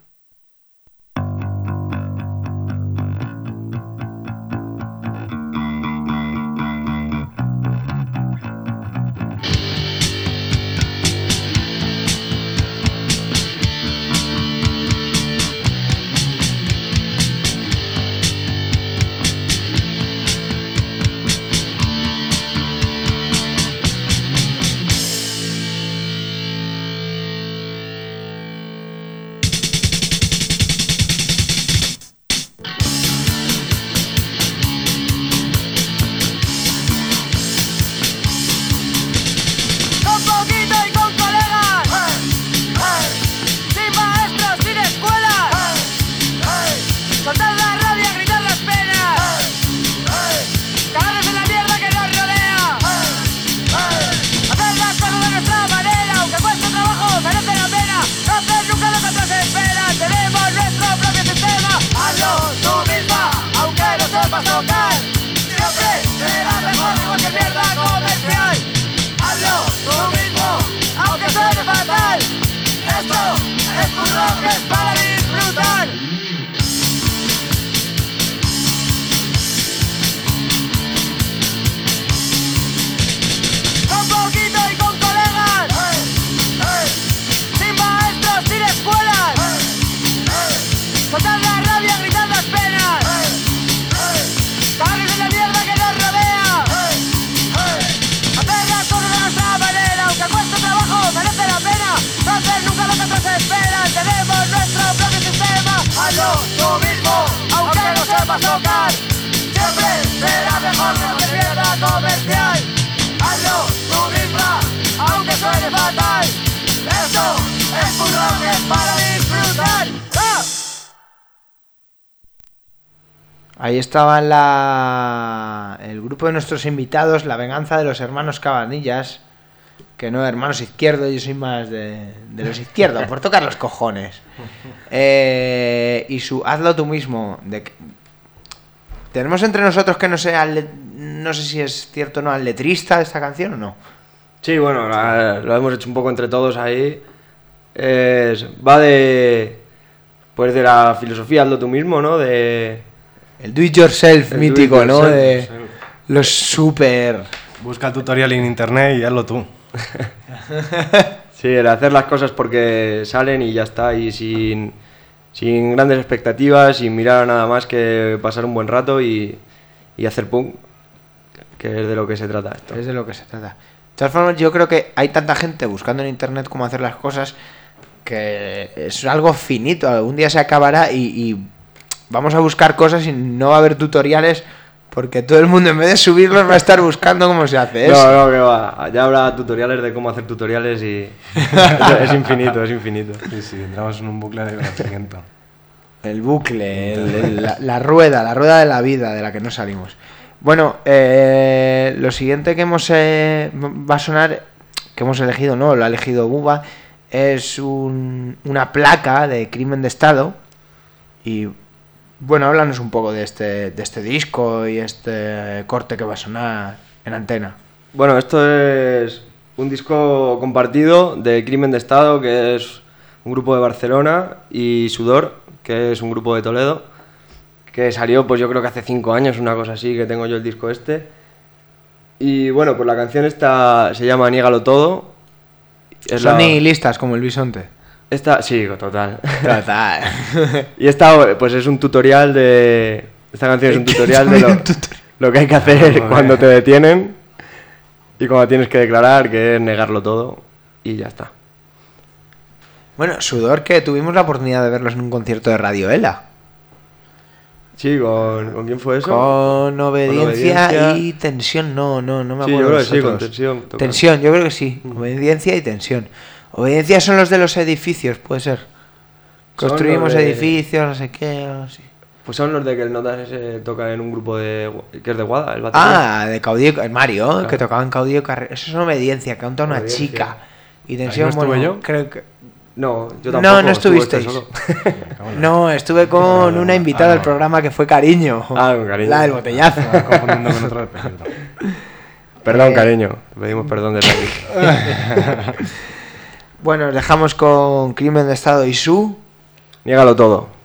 tocar. Siempre será mejor que no te pierda comercial. Hazlo tú misma, aunque suene fatal. Esto es un rock que es para disfrutar. ¡Ah! Ahí estaba el grupo de nuestros invitados, La venganza de los hermanos Cabanillas. Que no, hermanos izquierdos, yo soy más de los izquierdos, por tocar los cojones. Y su Hazlo tú mismo. Tenemos entre nosotros que no sé si es cierto o no, al letrista de esta canción o no. Sí, bueno, lo hemos hecho un poco entre todos ahí. Va de la filosofía, hazlo tú mismo, ¿no? El do it yourself mítico, ¿no? De yourself. los súper... Busca el tutorial en internet y hazlo tú. Sí, el hacer las cosas porque salen y ya está, y sin grandes expectativas, sin mirar a nada más que pasar un buen rato y hacer punk, que es de lo que se trata esto. Es de lo que se trata. De todas formas, yo creo que hay tanta gente buscando en internet cómo hacer las cosas que es algo finito. Algún día se acabará y vamos a buscar cosas y no va a haber tutoriales porque todo el mundo en vez de subirlos va a estar buscando cómo se hace eso. No, que va. Ya habrá tutoriales de cómo hacer tutoriales y es infinito, es infinito. Sí, entramos en un bucle de conocimiento. El bucle, la rueda de la vida de la que no salimos. Bueno, lo siguiente que va a sonar, que hemos elegido, no, lo ha elegido Buba, es una placa de Crimen de Estado. Y bueno, háblanos un poco de este disco y este corte que va a sonar en antena. Bueno, esto es un disco compartido de Crimen de Estado, que es un grupo de Barcelona, y Sudor, que es un grupo de Toledo, que salió pues yo creo que hace 5 años, una cosa así, que tengo yo el disco este. Y bueno, pues la canción esta se llama Niégalo Todo. Son nihilistas como el bisonte. Sí, total. Total. Y esta pues es un tutorial de... Esta canción es un tutorial de lo que hay que hacer cuando te detienen y cuando tienes que declarar, que es negarlo todo, y ya está. Bueno, Sudor, que tuvimos la oportunidad de verlos en un concierto de Radio Ela. Sí, ¿con quién fue eso? Con Obediencia y Tensión, no me acuerdo. Sí, yo creo que sí, con Tensión. Tensión, yo creo que sí. Obediencia y Tensión. Obediencia son los de los edificios, puede ser. Construimos edificios, no sé qué, no sé. Pues son los de que el Notas ese toca en un grupo que es de Guada, el batería. De Caudillo, el Mario, Claro. que tocaba en Caudillo Carrera. Eso es una obediencia, canta una Obediencia. chica. Y ¿Ahí tensión, no estuve bueno, yo? creo que... No, yo No, tampoco. no estuve usted estuvisteis. solo. No, estuve con una invitada del programa que fue Cariño. Ah, con Cariño. La del botellazo. Estaba confundiendo con otro del peligro. Perdón, cariño. Te pedimos perdón desde aquí. Bueno, os dejamos con Crimen de Estado y su... Niégalo todo.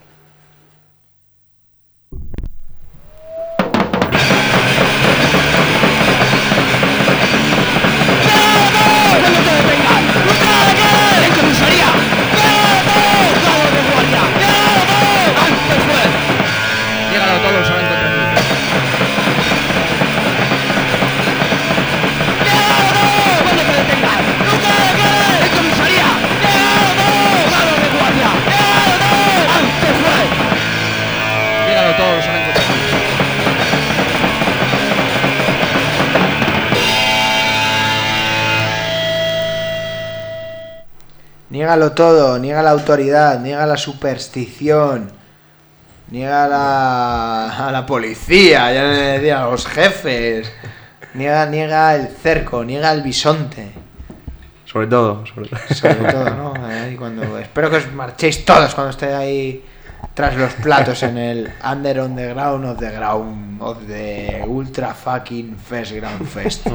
Niégalo todo, niega la autoridad, niega la superstición, niega a la policía, ya le decía a los jefes, niega el cerco, niega el bisonte. Sobre todo. Sobre todo, ¿no? Ahí espero que os marchéis todos cuando esté ahí tras los platos en el Under on the Ground of the Ultra Fucking Fest Ground Fest.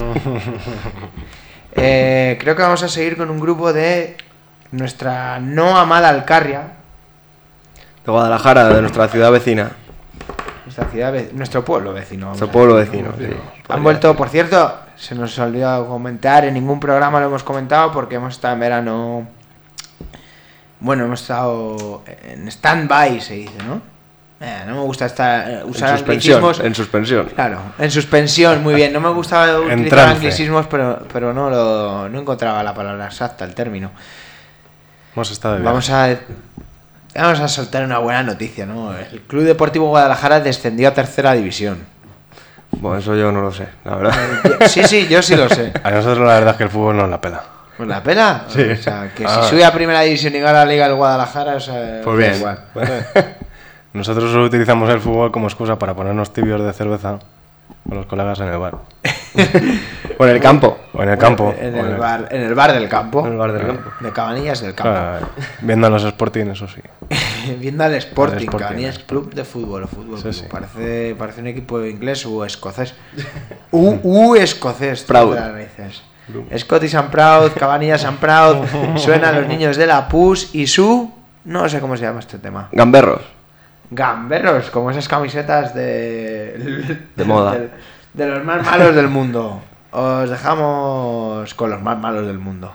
Creo que vamos a seguir con un grupo de nuestra no amada Alcarria. De Guadalajara, de nuestra ciudad vecina. Nuestro pueblo vecino. Nuestro pueblo vecino, sí. Han vuelto, por cierto, se nos olvidó comentar, en ningún programa lo hemos comentado porque hemos estado en verano. Bueno, hemos estado en stand-by, se dice, ¿no? No me gusta usar anglicismos. En suspensión. Claro, en suspensión, muy bien. No me gustaba utilizar anglicismos, pero no encontraba la palabra exacta, el término. Hemos estado de Vamos a soltar una buena noticia, ¿no? El Club Deportivo Guadalajara descendió a tercera división. Bueno, eso yo no lo sé, la verdad. Sí, yo sí lo sé. A nosotros la verdad es que el fútbol nos la pela. ¿Pues la pela? Sí. O sea, que si sube a primera división y gana la Liga del Guadalajara, o sea, Pues bien. igual. Nosotros solo utilizamos el fútbol como excusa para ponernos tibios de cerveza con los colegas en el bar. O en el campo. O en el campo. En el bar del campo. En el bar del campo. De Cabanillas del campo. Claro, viendo a los Sporting, eso sí. Viendo al Sporting, Sporting, Cabanillas Club de Fútbol. Sí, Club. sí. Parece un equipo inglés o escocés. Escocés. Proud. de las narices. Scottish and Proud, Cabanillas and Proud. Suenan los niños de la PUS y su... No sé cómo se llama este tema. Gamberros. Gamberros, como esas camisetas de moda. de los más malos del mundo. Os dejamos con los más malos del mundo.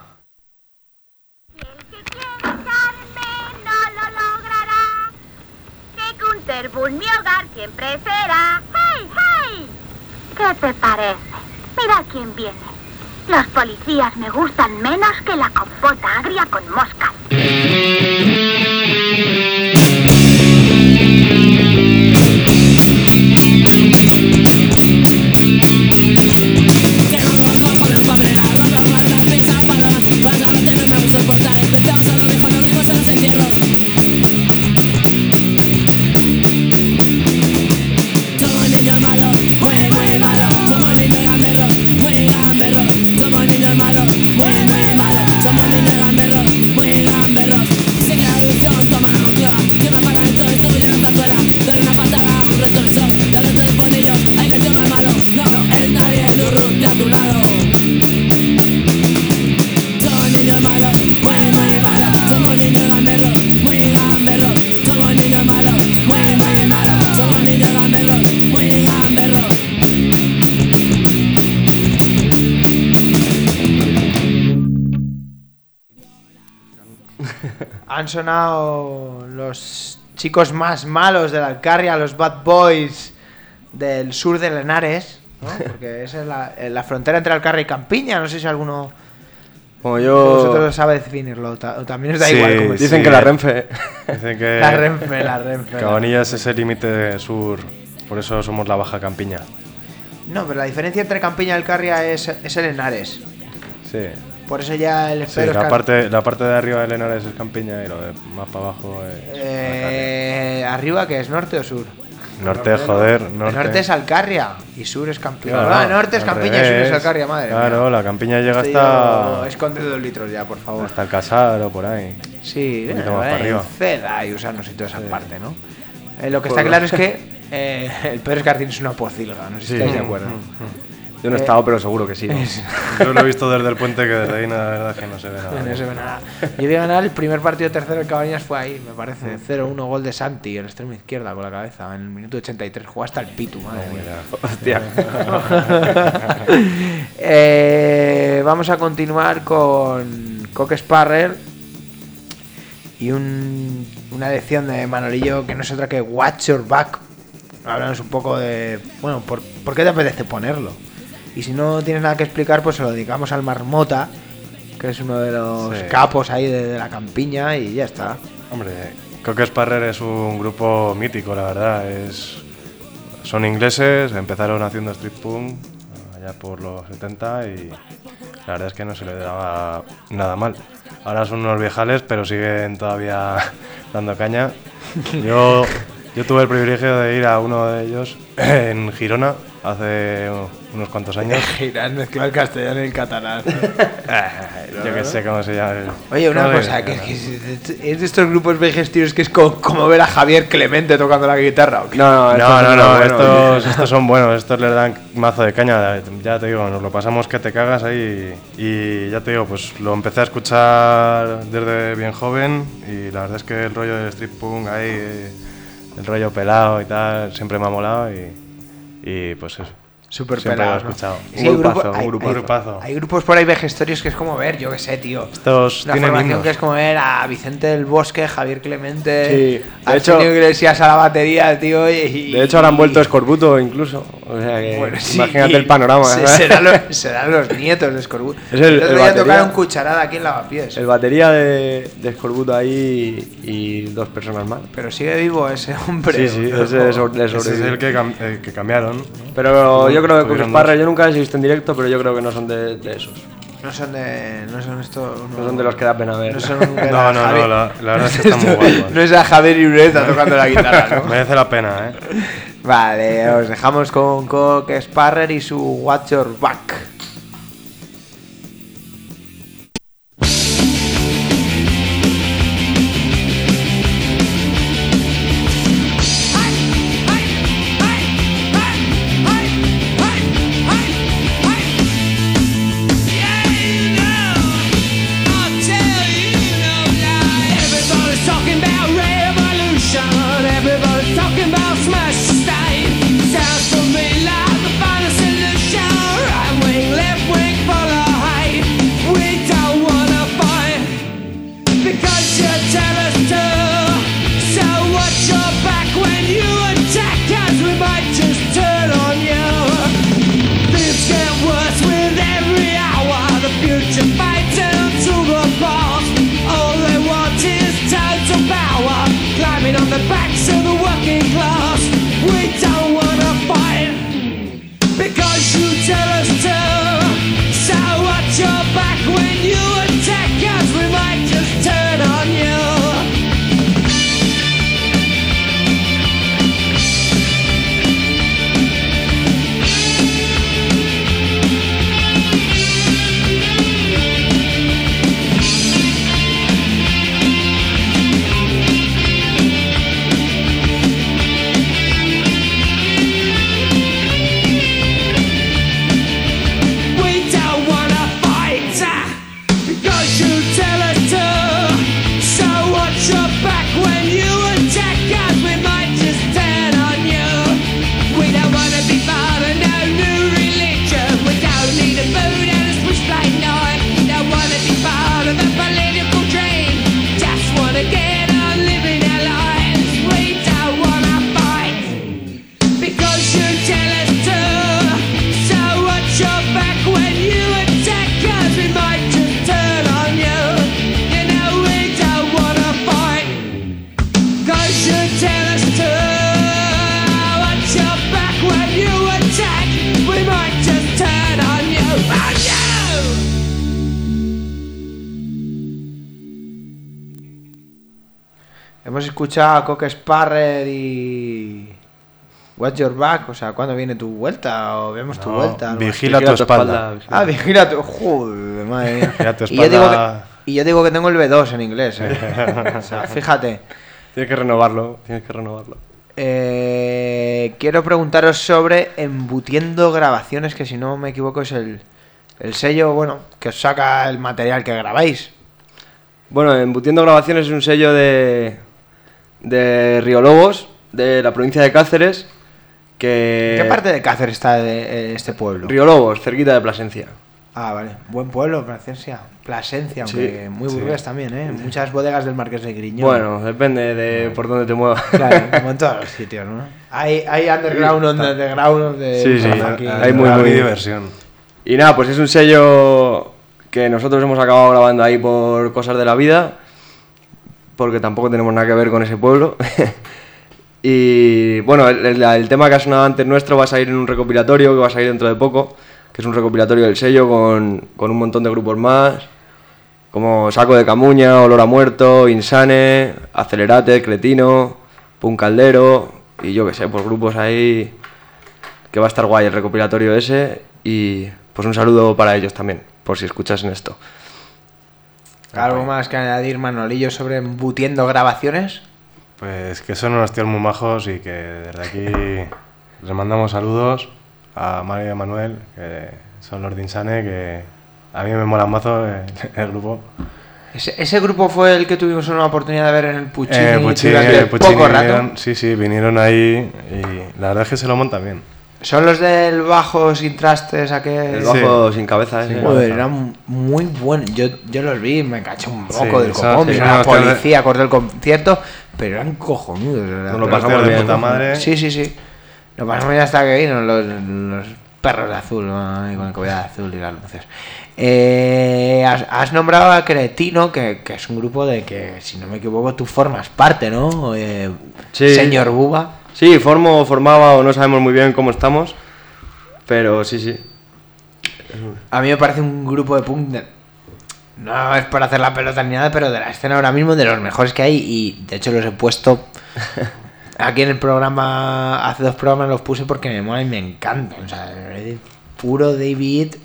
No lo logrará. Que Kunterbull mi hogar siempre será. ¡Hey, hey! ¿Qué te parece? Mira quién viene. Los policías me gustan menos que la compota agria con moscas. Han sonado los chicos más malos de la Alcarria, los Bad Boys del sur de Henares, ¿no? Porque esa es la frontera entre Alcarria y Campiña. No sé si alguno Como de yo. vosotros sabe definirlo, o también os da Sí, igual. Como Dicen sí. que la Renfe. Dicen que La Renfe. Cabanillas es el límite sur, por eso somos la Baja Campiña. No, pero la diferencia entre Campiña y Alcarria es el Henares. Sí. Por eso ya el Sí, espero la parte de arriba de Lenares es Campiña y lo de más para abajo es... arriba, ¿que es norte o sur? Norte, joder, norte. Norte es Alcarria y sur es Campiña. Claro, Norte es al Campiña y sur es revés. Alcarria, madre Claro, mía. la Campiña llega Este hasta... yo- Esconde 2 litros ya, por favor. hasta el Casar o por ahí. Sí, Un poquito más para arriba. Ceda y Usanos y toda esa parte, ¿no? Lo que Pues está claro es que el Pedro Escartín es una pocilga, no sé si Sí. estáis de acuerdo. Yo no he estado, pero seguro que sí. ¿no? Yo lo he visto desde el puente, que desde ahí la verdad es que no se ve nada. No se ve nada. Yo vi ganar el primer partido tercero de Cabañas, fue ahí, me parece. 0-1 gol de Santi, el extremo izquierda con la cabeza, en el minuto 83. Jugó hasta el Pitu, madre mía. Hostia. Vamos a continuar con Coque Sparrer y una lección de Manolillo que no es otra que Watch Your Back. Háblanos un poco de... Bueno, ¿por qué te apetece ponerlo? Y si no tienes nada que explicar, pues se lo dedicamos al Marmota, que es uno de los Sí. capos ahí de la campiña, y ya está. Hombre, Coque Sparrer es un grupo mítico, la verdad. Son ingleses, empezaron haciendo street punk allá por los 70 y la verdad es que no se les daba nada mal. Ahora son unos viejales, pero siguen todavía dando caña. Yo tuve el privilegio de ir a uno de ellos en Girona hace unos cuantos años. Girar, mezclar el castellano y el catalán. Yo que sé cómo se llama. Oye, una ¿Cómo cosa, se llama? que es de estos grupos vejestivos que es como ver a Javier Clemente tocando la guitarra, ¿o qué? No, No, estos son buenos, estos les dan mazo de caña, ya te digo, nos lo pasamos que te cagas ahí y ya te digo, pues lo empecé a escuchar desde bien joven y la verdad es que el rollo del street punk ahí, el rollo pelado y tal, siempre me ha molado y pues eso. Súper Siempre lo he pelado, ¿no? escuchado. Es que hay Un grupazo. hay grupos por ahí vejestorios que es como ver, yo qué sé, tío. Estos Una tienen formación himnos. que es como ver a Vicente del Bosque, Javier Clemente, Sí, de Arsenio hecho- Iglesias a la batería, tío. De hecho, ahora han vuelto Escorbuto incluso. O sea que Bueno, sí, imagínate y el panorama. ¿eh? serán los nietos de Escorbuto. Es el otro día batería. tocaron Cucharada aquí en Lavapiés. El batería de Escorbuto ahí y 2 personas más. Pero sigue vivo ese hombre. Sí, sí, ese es Ese es el que cambiaron. ¿no? Pero yo creo que Tuvieron Coque Sparrer, yo nunca les he visto en directo, pero yo creo que no son de esos. No son estos. No son de los que da pena ver. No son No, la verdad es que están muy guapos. No es a Javier Iureta tocando la guitarra, ¿no? Merece la pena, ¿eh? Vale, os dejamos con Coque Sparrer y su Watch Your Back. Everybody's talking about revolution. Everybody's talking about smash state. Sounds to me like the final solution. Right wing Hemos escuchado a Coque Sparrer y... Watch Your Back, o sea, ¿cuándo viene tu vuelta? ¿O vemos tu vuelta? Algo así. Vigila tu espalda. Ah, vigila tu... Joder, madre mía. Vigila tu Y yo digo espalda. yo digo que tengo el B2 en inglés, O sea, fíjate. Tienes que renovarlo. Quiero preguntaros sobre Embutiendo Grabaciones, que si no me equivoco es el sello, bueno, que os saca el material que grabáis. Bueno, Embutiendo Grabaciones es un sello de Río Lobos, de la provincia de Cáceres, que... ¿Qué parte de Cáceres está este pueblo? Río Lobos, cerquita de Plasencia. Ah, vale. Buen pueblo, Plasencia, aunque Sí, muy sí. burgués también, ¿eh? Muchas bodegas del Marqués de Griñón. Bueno, depende de por dónde te muevas. Claro, como en todos los sitios, ¿no? Hay underground, underground de... Sí, sí, aquí. hay muy diversión. Y nada, pues es un sello que nosotros hemos acabado grabando ahí por cosas de la vida, porque tampoco tenemos nada que ver con ese pueblo. Y bueno, el tema que ha sonado antes nuestro va a salir en un recopilatorio que va a salir dentro de poco, que es un recopilatorio del sello con un montón de grupos más, como Saco de Camuña, Olor a Muerto, Insane, Acelerate, Cretino, Pun Caldero y yo qué sé, pues grupos ahí que va a estar guay el recopilatorio ese. Y pues un saludo para ellos también, por si escuchasen esto. ¿Algo más que añadir, Manolillo, sobre Embutiendo Grabaciones? Pues que son unos tíos muy majos y que desde aquí les mandamos saludos a Mario y a Manuel, que son los de Insane, que a mí me mola mazo el grupo. Ese grupo fue el que tuvimos una oportunidad de ver en el Puccini, Puccini durante poco rato. vinieron, sí, vinieron ahí y la verdad es que se lo montan bien. Son los del bajo sin trastes, aquel... El bajo sin cabeza ese. Joder, eran muy buenos. Yo los vi, me caché un poco del son- copón, sí, vino son la unos tíos de- policía, corté el concierto, pero eran cojonudos. ¿verdad? Nos lo Los pasamos tíos de bien. puta madre. Sí. Lo pasamos bien hasta que vino los perros de azul, ¿no? Ahí con el collar de azul y las luces. Has nombrado a Cretino, que es un grupo de que, si no me equivoco, tú formas parte, ¿no? Sí. Señor Buba. Sí, formaba o no sabemos muy bien cómo estamos, pero sí. A mí me parece un grupo de punk no es por hacer la pelota ni nada, pero de la escena ahora mismo de los mejores que hay, y de hecho los he puesto aquí en el programa, hace 2 programas los puse porque me mola y me encantan, o sea, puro David,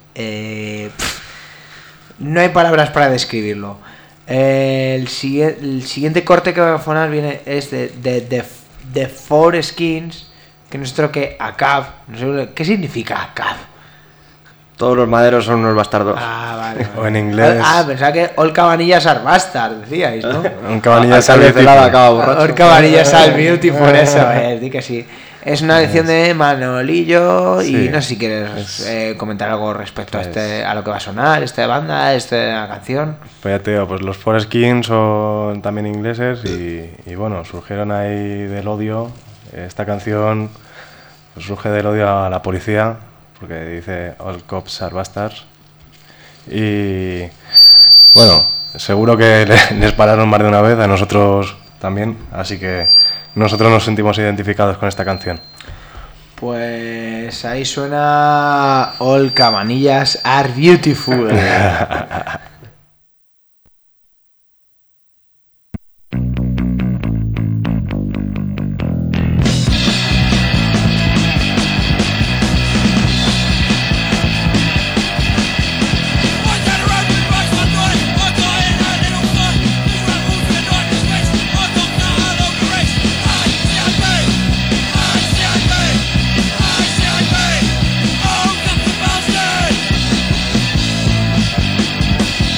no hay palabras para describirlo. El siguiente corte que va a sonar es de Four Skins, que no es otro que ACAB, no sé, ¿qué significa ACAB? Todos los maderos son unos bastardos. Ah, vale. O en inglés. Pensaba que All Cabanillas are bastard, decíais, ¿no? Un cabanilla Al salve de celada acaba borracho. All Cabanillas are beauty, por eso, di que sí. Es una lección de Manolillo y Sí. no sé si quieres comentar algo respecto a lo que va a sonar, esta banda, esta canción. Pues ya te digo, pues los Four Skins son también ingleses y bueno, surgieron ahí del odio. Esta canción pues, surge del odio a la policía, porque dice All cops are bastards. Y bueno, seguro que les pararon más de una vez, a nosotros también, así que nosotros nos sentimos identificados con esta canción. Pues ahí suena All Cabanillas are beautiful. Oh,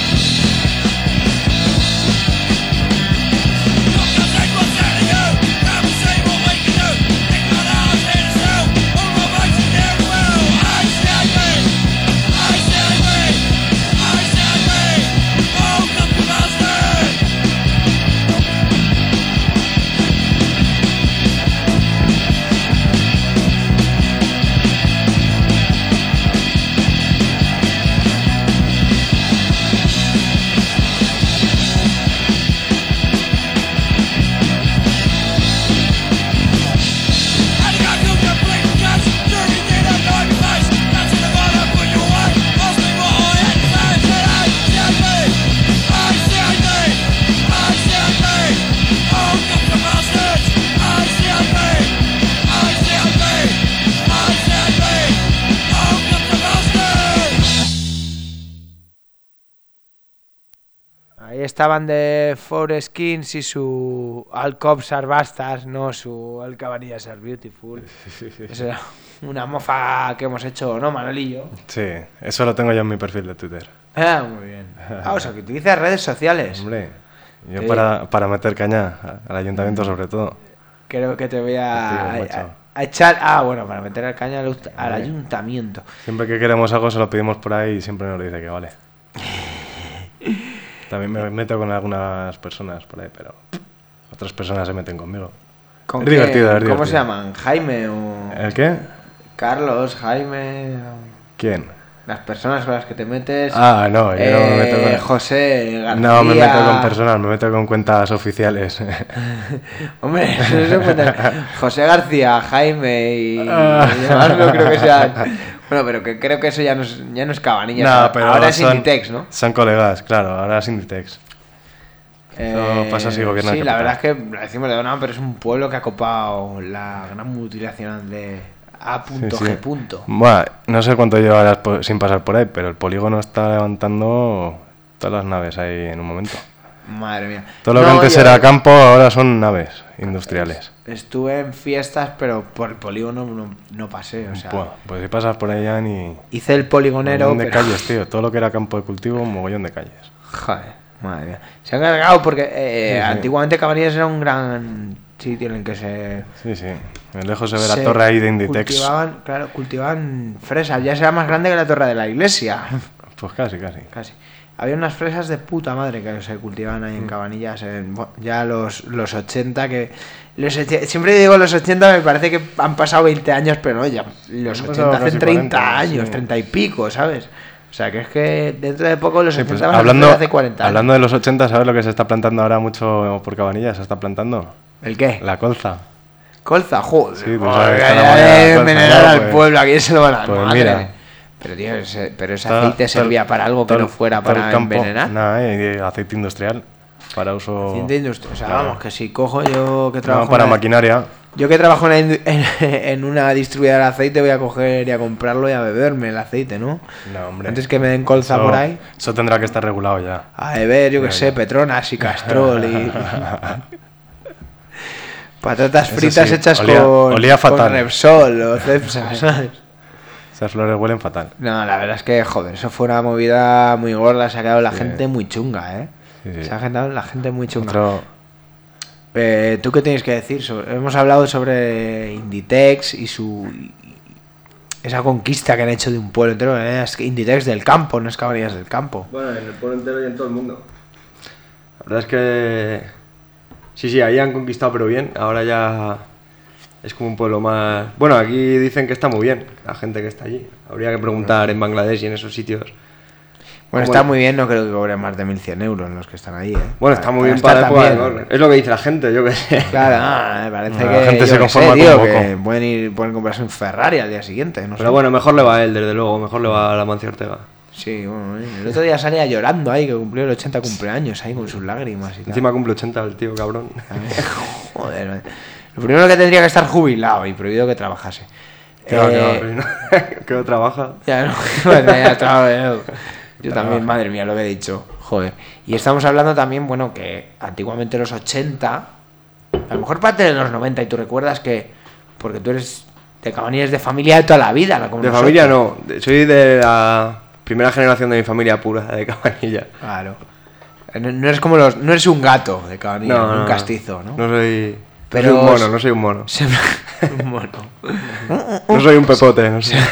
estaban de Four Skins y su All Cops Are Bastards, no su All Cabanillas Are Beautiful. Esa era una mofa que hemos hecho, ¿no, Manolillo? Sí, eso lo tengo yo en mi perfil de Twitter. Ah, muy bien. O sea, que utilizas redes sociales. Hombre, yo Sí. para meter caña al ayuntamiento sobre todo. Creo que te voy Contigo, macho. a echar... Ah, bueno, para meter el caña al ayuntamiento. Siempre que queremos algo se lo pedimos por ahí y siempre nos dice que vale. También me meto con algunas personas por ahí, pero otras personas se meten conmigo. ¿Con Es qué? divertido, es ¿Cómo divertido. se llaman? ¿Jaime o...? ¿El qué? Carlos, Jaime... ¿Quién? Las personas con las que te metes... Ah, no, yo no me meto con... José García... No, me meto con personas, me meto con cuentas oficiales. Hombre, eso se puede- José García, Jaime y demás no creo que sean... Bueno, pero que creo que eso ya no es Cabanillas. No, pero ahora es son- Inditex, ¿no? Son colegas, claro, ahora es Inditex. Eso pasa si gobierna Sí, el la capital. verdad es que lo decimos de broma, pero es un pueblo que ha copado la gran multinacional de A.G. Sí, sí. Bueno, no sé cuánto llevarás sin pasar por ahí, pero el polígono está levantando todas las naves ahí en un momento. Madre mía. Todo lo que No, antes yo era campo, ahora son naves industriales. Estuve en fiestas, pero por el polígono no pasé, o sea... Buah, pues si pasas por ahí ya ni... Hice el poligonero, Mogollón de pero... calles, tío. Todo lo que era campo de cultivo, un mogollón de calles. Joder, madre mía. Se han cargado porque Sí, sí. antiguamente Cabanillas era un gran sitio en el que se... Sí, sí. De lejos se ve la torre ahí de Inditex. Cultivaban fresas, ya será más grande que la torre de la iglesia. Pues casi, casi. Casi. Había unas fresas de puta madre que se cultivaban ahí en Cabanillas, ya los 80, que... siempre digo los 80, me parece que han pasado 20 años, pero no, ya los Han 80 pasado hacen casi 30 40, años, sí. 30 y pico, ¿sabes? O sea, que es que dentro de poco los Sí, 80 pues, van a hablando, ser hace 40 años. hablando de los 80, ¿sabes lo que se está plantando ahora mucho por Cabanillas? Se está plantando ¿El qué? la colza. Colza, joder. Sí, tú joder, sabes que que la ya moneda de de colza, envenenar ¿no? al Pues- pueblo, ¿a quién se lo van a dar? pues Madre. mira. Pero, tío, pero ese Todo- aceite todo- servía para algo que todo- no fuera todo el para campo, envenenar. Nada, aceite industrial para uso... Aceite industrial. O sea, Claro. vamos, que si cojo yo que No, trabajo para en la- maquinaria. Yo que trabajo en una distribuidora de aceite voy a coger y a comprarlo y a beberme el aceite, ¿no? No, hombre. Antes que me den colza Eso- por ahí. Eso tendrá que estar regulado ya. A beber, yo que Ya, sé, ya. Petronas y Castrol y... Patatas Eso fritas sí, hechas olía con fatal. Repsol o Cepsa, ¿sabes? Esas flores huelen fatal. No, la verdad es que, joder, eso fue una movida muy gorda, se ha quedado la Sí. gente muy chunga, ¿eh? Sí, sí. Se ha quedado la gente muy chunga. Otro- ¿Tú qué tienes que decir? Hemos hablado sobre Inditex y esa conquista que han hecho de un pueblo entero. Es que Inditex del campo, no es Cabanillas del campo. Bueno, en el pueblo entero y en todo el mundo. La verdad es que... Sí, ahí han conquistado pero bien. Ahora ya es como un pueblo más... Bueno, aquí dicen que está muy bien la gente que está allí. Habría que preguntar en Bangladesh y en esos sitios. Bueno, ¿Cómo está es? muy bien, no creo que cobren más de 1.100 euros los que están ahí, ¿eh? Bueno, está muy bien estar para la época de también. correr. Es lo que dice la gente, yo qué sé. Claro, no, me parece La que gente yo se qué conforma sé, tío, con que poco. pueden comprarse un Ferrari al día siguiente, no sé. Pero bueno, mejor le va a él, desde luego. Mejor le va a la Mancio Ortega. Sí, bueno, el otro día salía llorando ahí, que cumplió el 80 cumpleaños ahí con sus lágrimas y tal. Encima cumple 80 el tío, cabrón. Joder, man. Lo primero que tendría que estar jubilado y prohibido que trabajase. Que va, que no trabaja. Ya no, bueno, ya trabajo. Yo también, madre mía, lo que he dicho. Joder. Y estamos hablando también, bueno, que antiguamente los 80, a lo mejor parte de los 90, y tú recuerdas que, porque tú eres de Cabanillas de familia de toda la vida, ¿no? Como De nosotros. familia no. Soy de la primera generación de mi familia pura, de Cabanilla. Claro. No eres como los, no eres un gato de Cabanillas, un castizo, ¿no? No soy... Pero no soy un mono, no soy un mono. Un mono. No soy un pepote, no sé.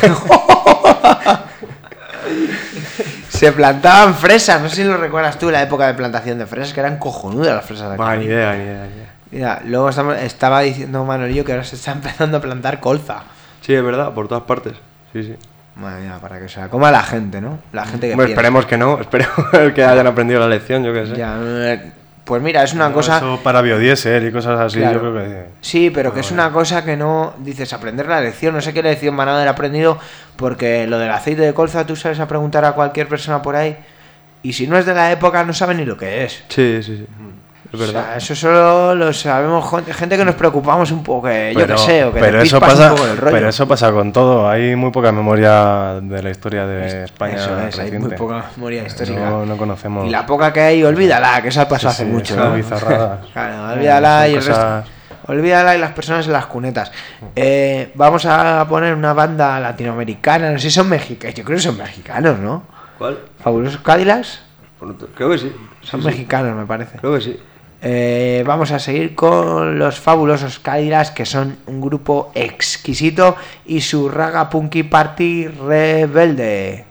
Se plantaban fresas, no sé si lo recuerdas tú, la época de plantación de fresas, que eran cojonudas las fresas de Bah, aquí. ni idea, ni idea. Mira, luego estaba diciendo Manolillo que ahora se está empezando a plantar colza. Sí, es verdad, por todas partes. Sí, sí. Madre mía, para que se la coma la gente, ¿no? La gente que Hombre, piensa. esperemos que no, esperemos que hayan aprendido la lección, yo qué sé. Ya, pues mira, es una cosa... Eso para biodiesel y cosas así, Claro. yo creo que... Sí, pero que es una cosa que no dices aprender la lección. No sé qué lección van a haber aprendido, porque lo del aceite de colza tú sabes a preguntar a cualquier persona por ahí y si no es de la época no sabe ni lo que es. Sí, sí, sí. Es verdad. O sea, eso solo lo sabemos gente que nos preocupamos un poco, que yo Pero- qué sé, o que pero te eso pispas pasa, un poco el rollo. pero eso pasa con todo. Hay muy poca memoria de la historia de España Eso es, hay reciente. muy poca memoria histórica. No conocemos. Y la poca que hay, olvídala, que eso pasó hace Sí, mucho. son ¿no? bizarradas. Claro, olvídala Son y el cosas- resto. Olvídala y las personas en las cunetas. Vamos a poner una banda latinoamericana, no sé si son mexicanos, yo creo que son mexicanos, ¿no? ¿Cuál? Fabulosos Cadillacs, Creo que sí. son Sí, sí. mexicanos me parece. Creo que sí. Vamos a seguir con los Fabulosos Cadillacs, que son un grupo exquisito, y su raga punky party rebelde.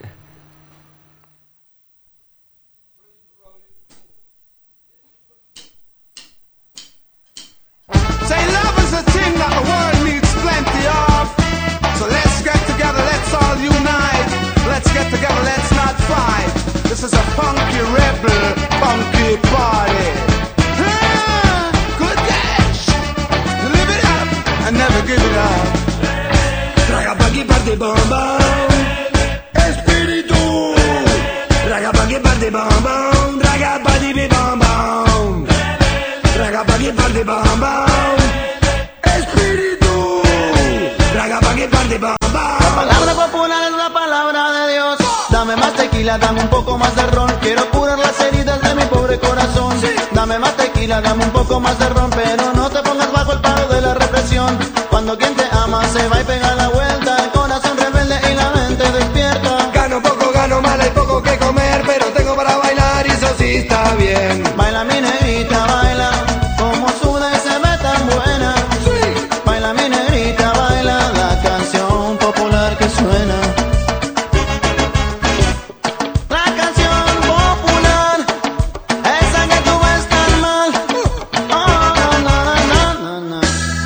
Say love is a thing that the world needs plenty of. So let's get together, let's all unite. Let's get together, let's not fight. This is a funky rebel, funky party. Ah, good dash. Live it up and never give it up. Raga funky party bom bom. Espíritu. Raga funky party bom bom. Raga party bom bom. Raga funky party bom bom. Espíritu. Raga funky party bom bom. La palabra popular es la palabra de Dios. Dame más tequila, dame un poco más de ron. Quiero curar las heridas de mi pobre corazón. Dame más tequila, dame un poco más de ron. Pero no te pongas bajo el paro de la represión. Cuando quien te ama se va y pega la vuelta. El corazón rebelde y la mente despierta. Gano poco, gano mal, hay poco que comer, pero tengo para bailar y eso sí está bien. Baila mi negrita, baila. Como suda y se ve tan buena. Baila mi negrita, baila. La canción popular que suena. La canción popular, esa que tú ves tan mal. Oh, no, no, no, no, no.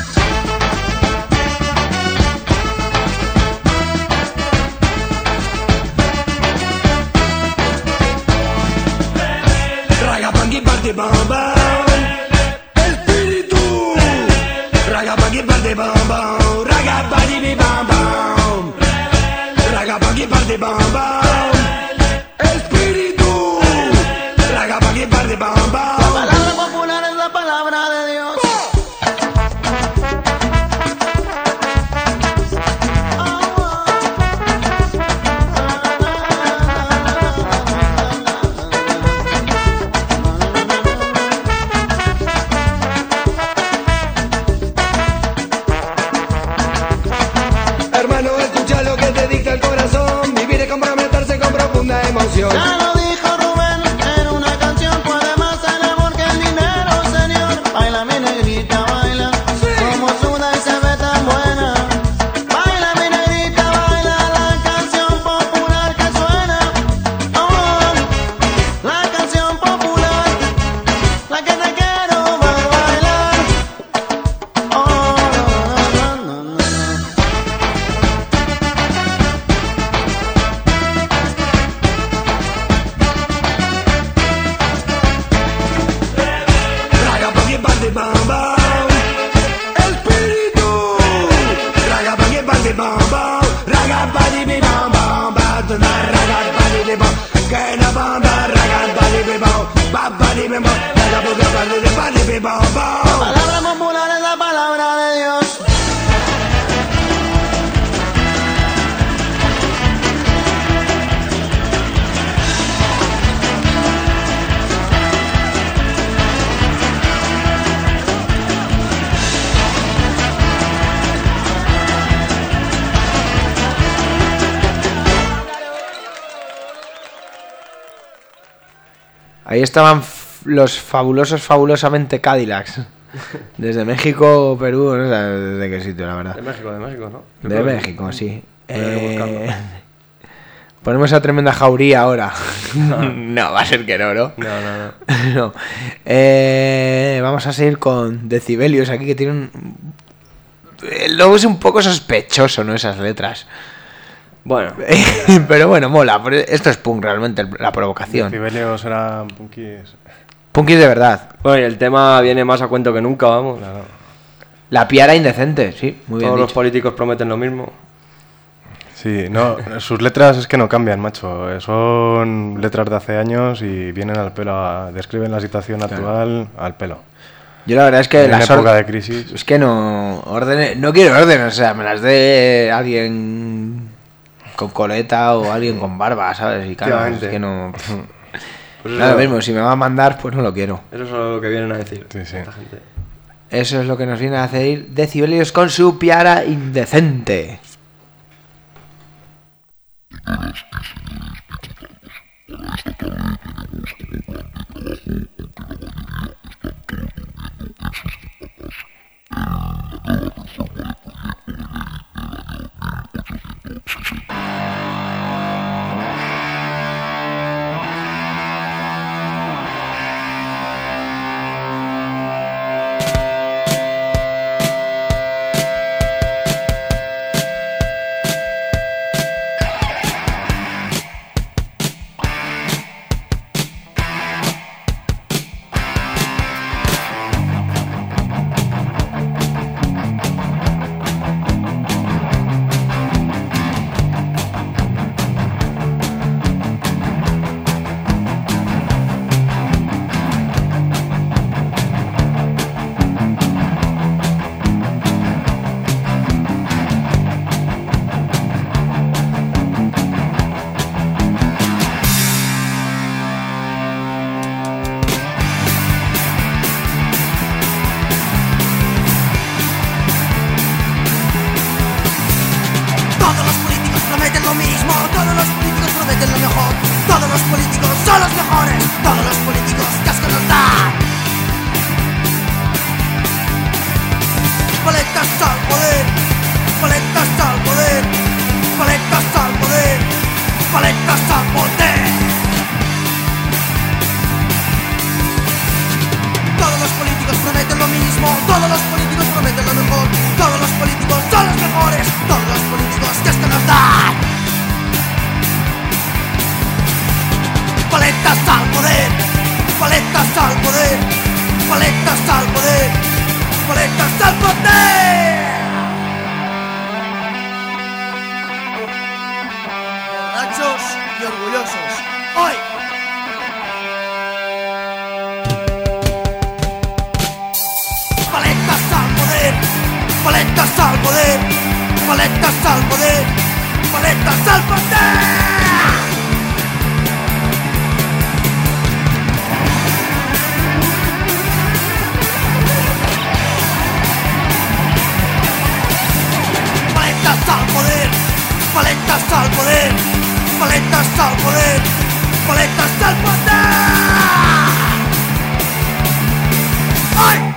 Raga funky party bom bom. Espíritu. Raga funky party bom bom. Raga party bom bom. Raga funky party bom bom. Espíritu. Raga funky party bom La bom. palabra popular es la palabra de Dios. Hermano, escucha lo que te dicta el corazón. Vivir es comprometerse con profunda emoción. Ya lo dijo Rubén en una canción. Puede más el amor que el dinero, señor. Baila mi negrita, baila. Como suda y se ve tan buena. Baila mi negrita, baila. La canción popular que suena. Oh, la canción popular. La que te quiero ver bailar. Oh, no, no, no, no, no. Raga funky party bom bom. Espíritu. Raga funky party bom bom. Raga party bom bom. Raga party bom. Que no bom bom. Raga party bom. Bom party bom. Raga party bom bom. La palabra popular es la palabra de Dios. Ahí estaban los fabulosamente Cadillacs. Desde México, Perú, no sé desde qué sitio, la verdad. De México, ¿no? Yo De creo que México, sí. Voy a buscarlo. Ponemos esa tremenda jauría ahora. No, va a ser que no, ¿no? No. No. Vamos a seguir con Decibelios aquí, que tiene un... El logo es un poco sospechoso, ¿no? Esas letras. Bueno, Pero bueno, mola. Esto es punk realmente, la provocación. Decibelios eran punkis. Punkis de verdad. bueno, y el tema viene más a cuento que nunca, vamos. La piara indecente, sí, muy bien Todos los dicho. políticos prometen lo mismo. Sí, no, sus letras es que no cambian, macho. Son letras de hace años y vienen al pelo, describen la situación actual al pelo. Yo la verdad es que En época de crisis. Es que no quiero órdenes, o sea, me las dé alguien con coleta o alguien con barba, ¿sabes? Y claro, es que no... Pues nada mismo, si me va a mandar, pues no lo quiero. Eso es lo que vienen a decir Sí, sí. esta gente. Eso es lo que nos viene a decir Decibelios con su piara indecente. Todos los políticos prometen lo mismo, todos los políticos prometen lo mejor, todos los políticos son los mejores, todos los políticos que asco nos dan. Paletas al poder, paletas al poder, paletas al poder, paletas al poder. Todos los políticos prometen lo mismo, todos los políticos prometen lo mejor, todos los políticos son los mejores, todos los políticos que esto nos dan. Paletas al poder, paletas al poder, paletas al poder, paletas al poder. Borrachos y orgullosos, hoy. Paletas al poder, paletas al poder, paletas al poder, paletas al poder. Paletas al poder, paletas al poder, paletas al poder, paletas al poder. ¡Ay!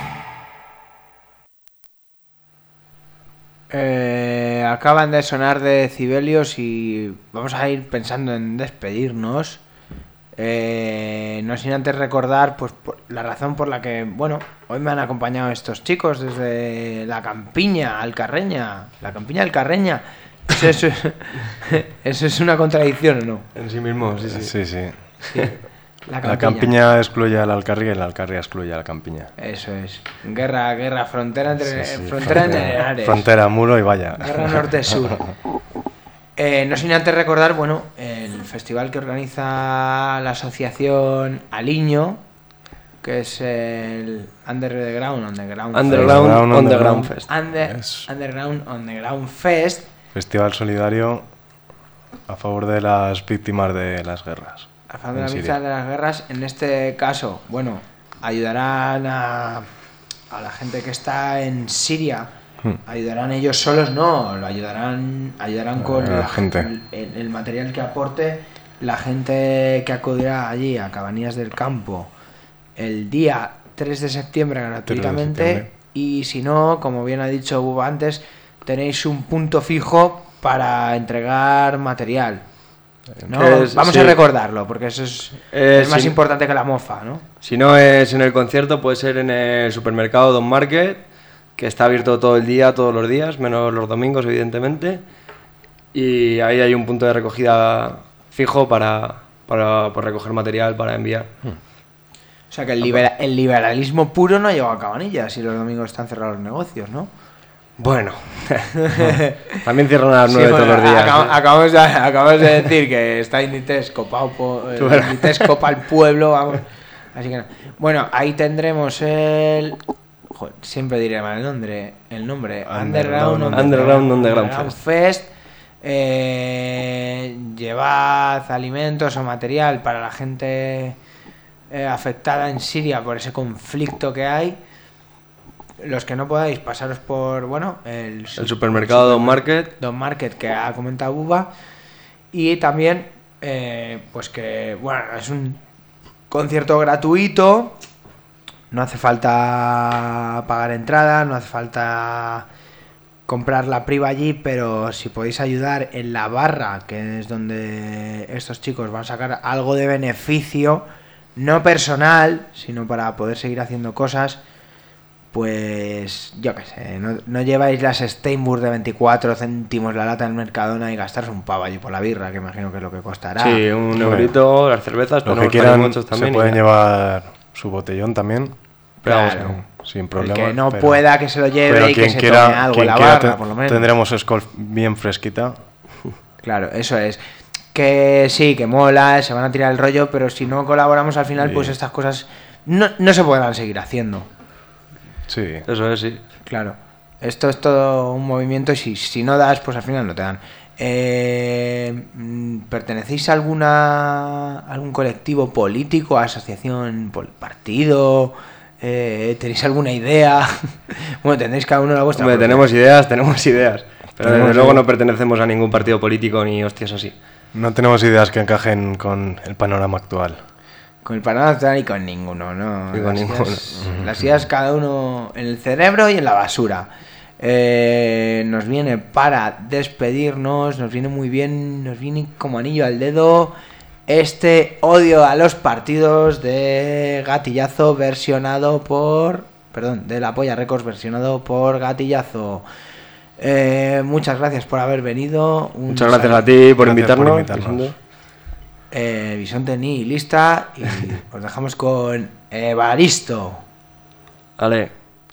Acaban de sonar de Decibelios y vamos a ir pensando en despedirnos. No sin antes recordar pues la razón por la que, bueno, hoy me han acompañado estos chicos desde la Campiña Alcarreña. La Campiña Alcarreña. Eso es una contradicción, ¿o no? En sí mismo, sí, sí. Sí, sí. Sí. La campiña excluye a la Alcarria y la Alcarria excluye a la campiña. Eso es. Guerra, frontera entre Sí, sí, frontera entre Henares. Frontera, muro y vaya. Guerra norte-sur. No sin antes recordar, bueno, el festival que organiza la asociación Aliño, que es el Underground on the Fest. Underground on the Ground Fest. Festival solidario a favor de las víctimas de las guerras. A favor de las víctimas de las guerras, en este caso, bueno, ayudarán a la gente que está en Siria. Ayudarán ellos solos, no, lo ayudarán con la gente. El material que aporte la gente que acudirá allí a Cabanillas del Campo el día 3 de septiembre gratuitamente. Y si no, como bien ha dicho Bubba antes, tenéis un punto fijo para entregar material, ¿no? Vamos a recordarlo, porque eso es más importante que la mofa, ¿no? Si no es en el concierto, puede ser en el supermercado Don Market, que está abierto todo el día, todos los días, menos los domingos, evidentemente. Y ahí hay un punto de recogida fijo para recoger material, para enviar. O sea que el liberalismo puro no ha llegado a Cabanillas y los domingos están cerrados los negocios, ¿no? Bueno, también cierran a las 9 todos los días. Acabamos de decir que está Inditex copado copa el pueblo, vamos. Así que no. Bueno, ahí tendremos siempre diré mal el nombre Underground Fest. Llevad alimentos o material para la gente afectada en Siria por ese conflicto que hay. Los que no podáis, pasaros por el supermercado Don Market que ha comentado Buba. Y también pues que es un concierto gratuito, no hace falta pagar entrada, no hace falta comprar la priva allí, pero si podéis ayudar en la barra, que es donde estos chicos van a sacar algo de beneficio, no personal, sino para poder seguir haciendo cosas, pues yo qué sé, no lleváis las Steinburg de 24 céntimos la lata en el Mercadona y gastaros un pavo allí por la birra, que imagino que es lo que costará. Sí, un eurito, las cervezas, lo que quieran, también, se pueden llevar su botellón también, claro, sin problema. El que no pueda que se lo lleve y que se tome algo en la barra, por lo menos. Tendremos Skol bien fresquita. Claro, eso es. Que sí, que mola, se van a tirar el rollo, pero si no colaboramos al final, pues estas cosas no se podrán seguir haciendo. Sí, eso es, sí. Claro, esto es todo un movimiento y si no das, pues al final no te dan. ¿Pertenecéis a algún colectivo político, asociación, partido? ¿Tenéis alguna idea? Bueno, tendréis cada uno la vuestra. Hombre, tenemos ideas, pero desde luego no pertenecemos a ningún partido político ni hostias así. No tenemos ideas que encajen con el panorama actual. Con el panorama actual y con ninguno, ¿no? Y con ninguno. Las ideas cada uno en el cerebro y en la basura. Nos viene para despedirnos, nos viene muy bien, nos viene como anillo al dedo este Odio a los partidos de Gatillazo versionado por... Perdón, de La Polla Records versionado por Gatillazo. Muchas gracias por haber venido. Muchas gracias a ti por invitarnos. Bisonte ni lista y os dejamos con Evaristo. Vale.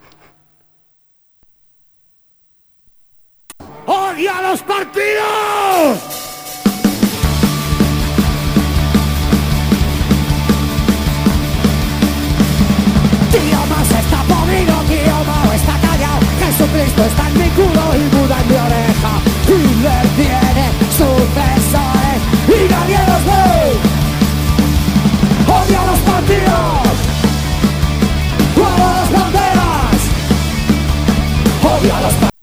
¡Odio a los partidos! Tío Mas está podrido, tío Mao está callado, Jesucristo está en mi culo y Buda en mi oreja. Hitler tiene sucesores y nadie los ve. Odio a los partidos, odio a las banderas, odio a los partidos.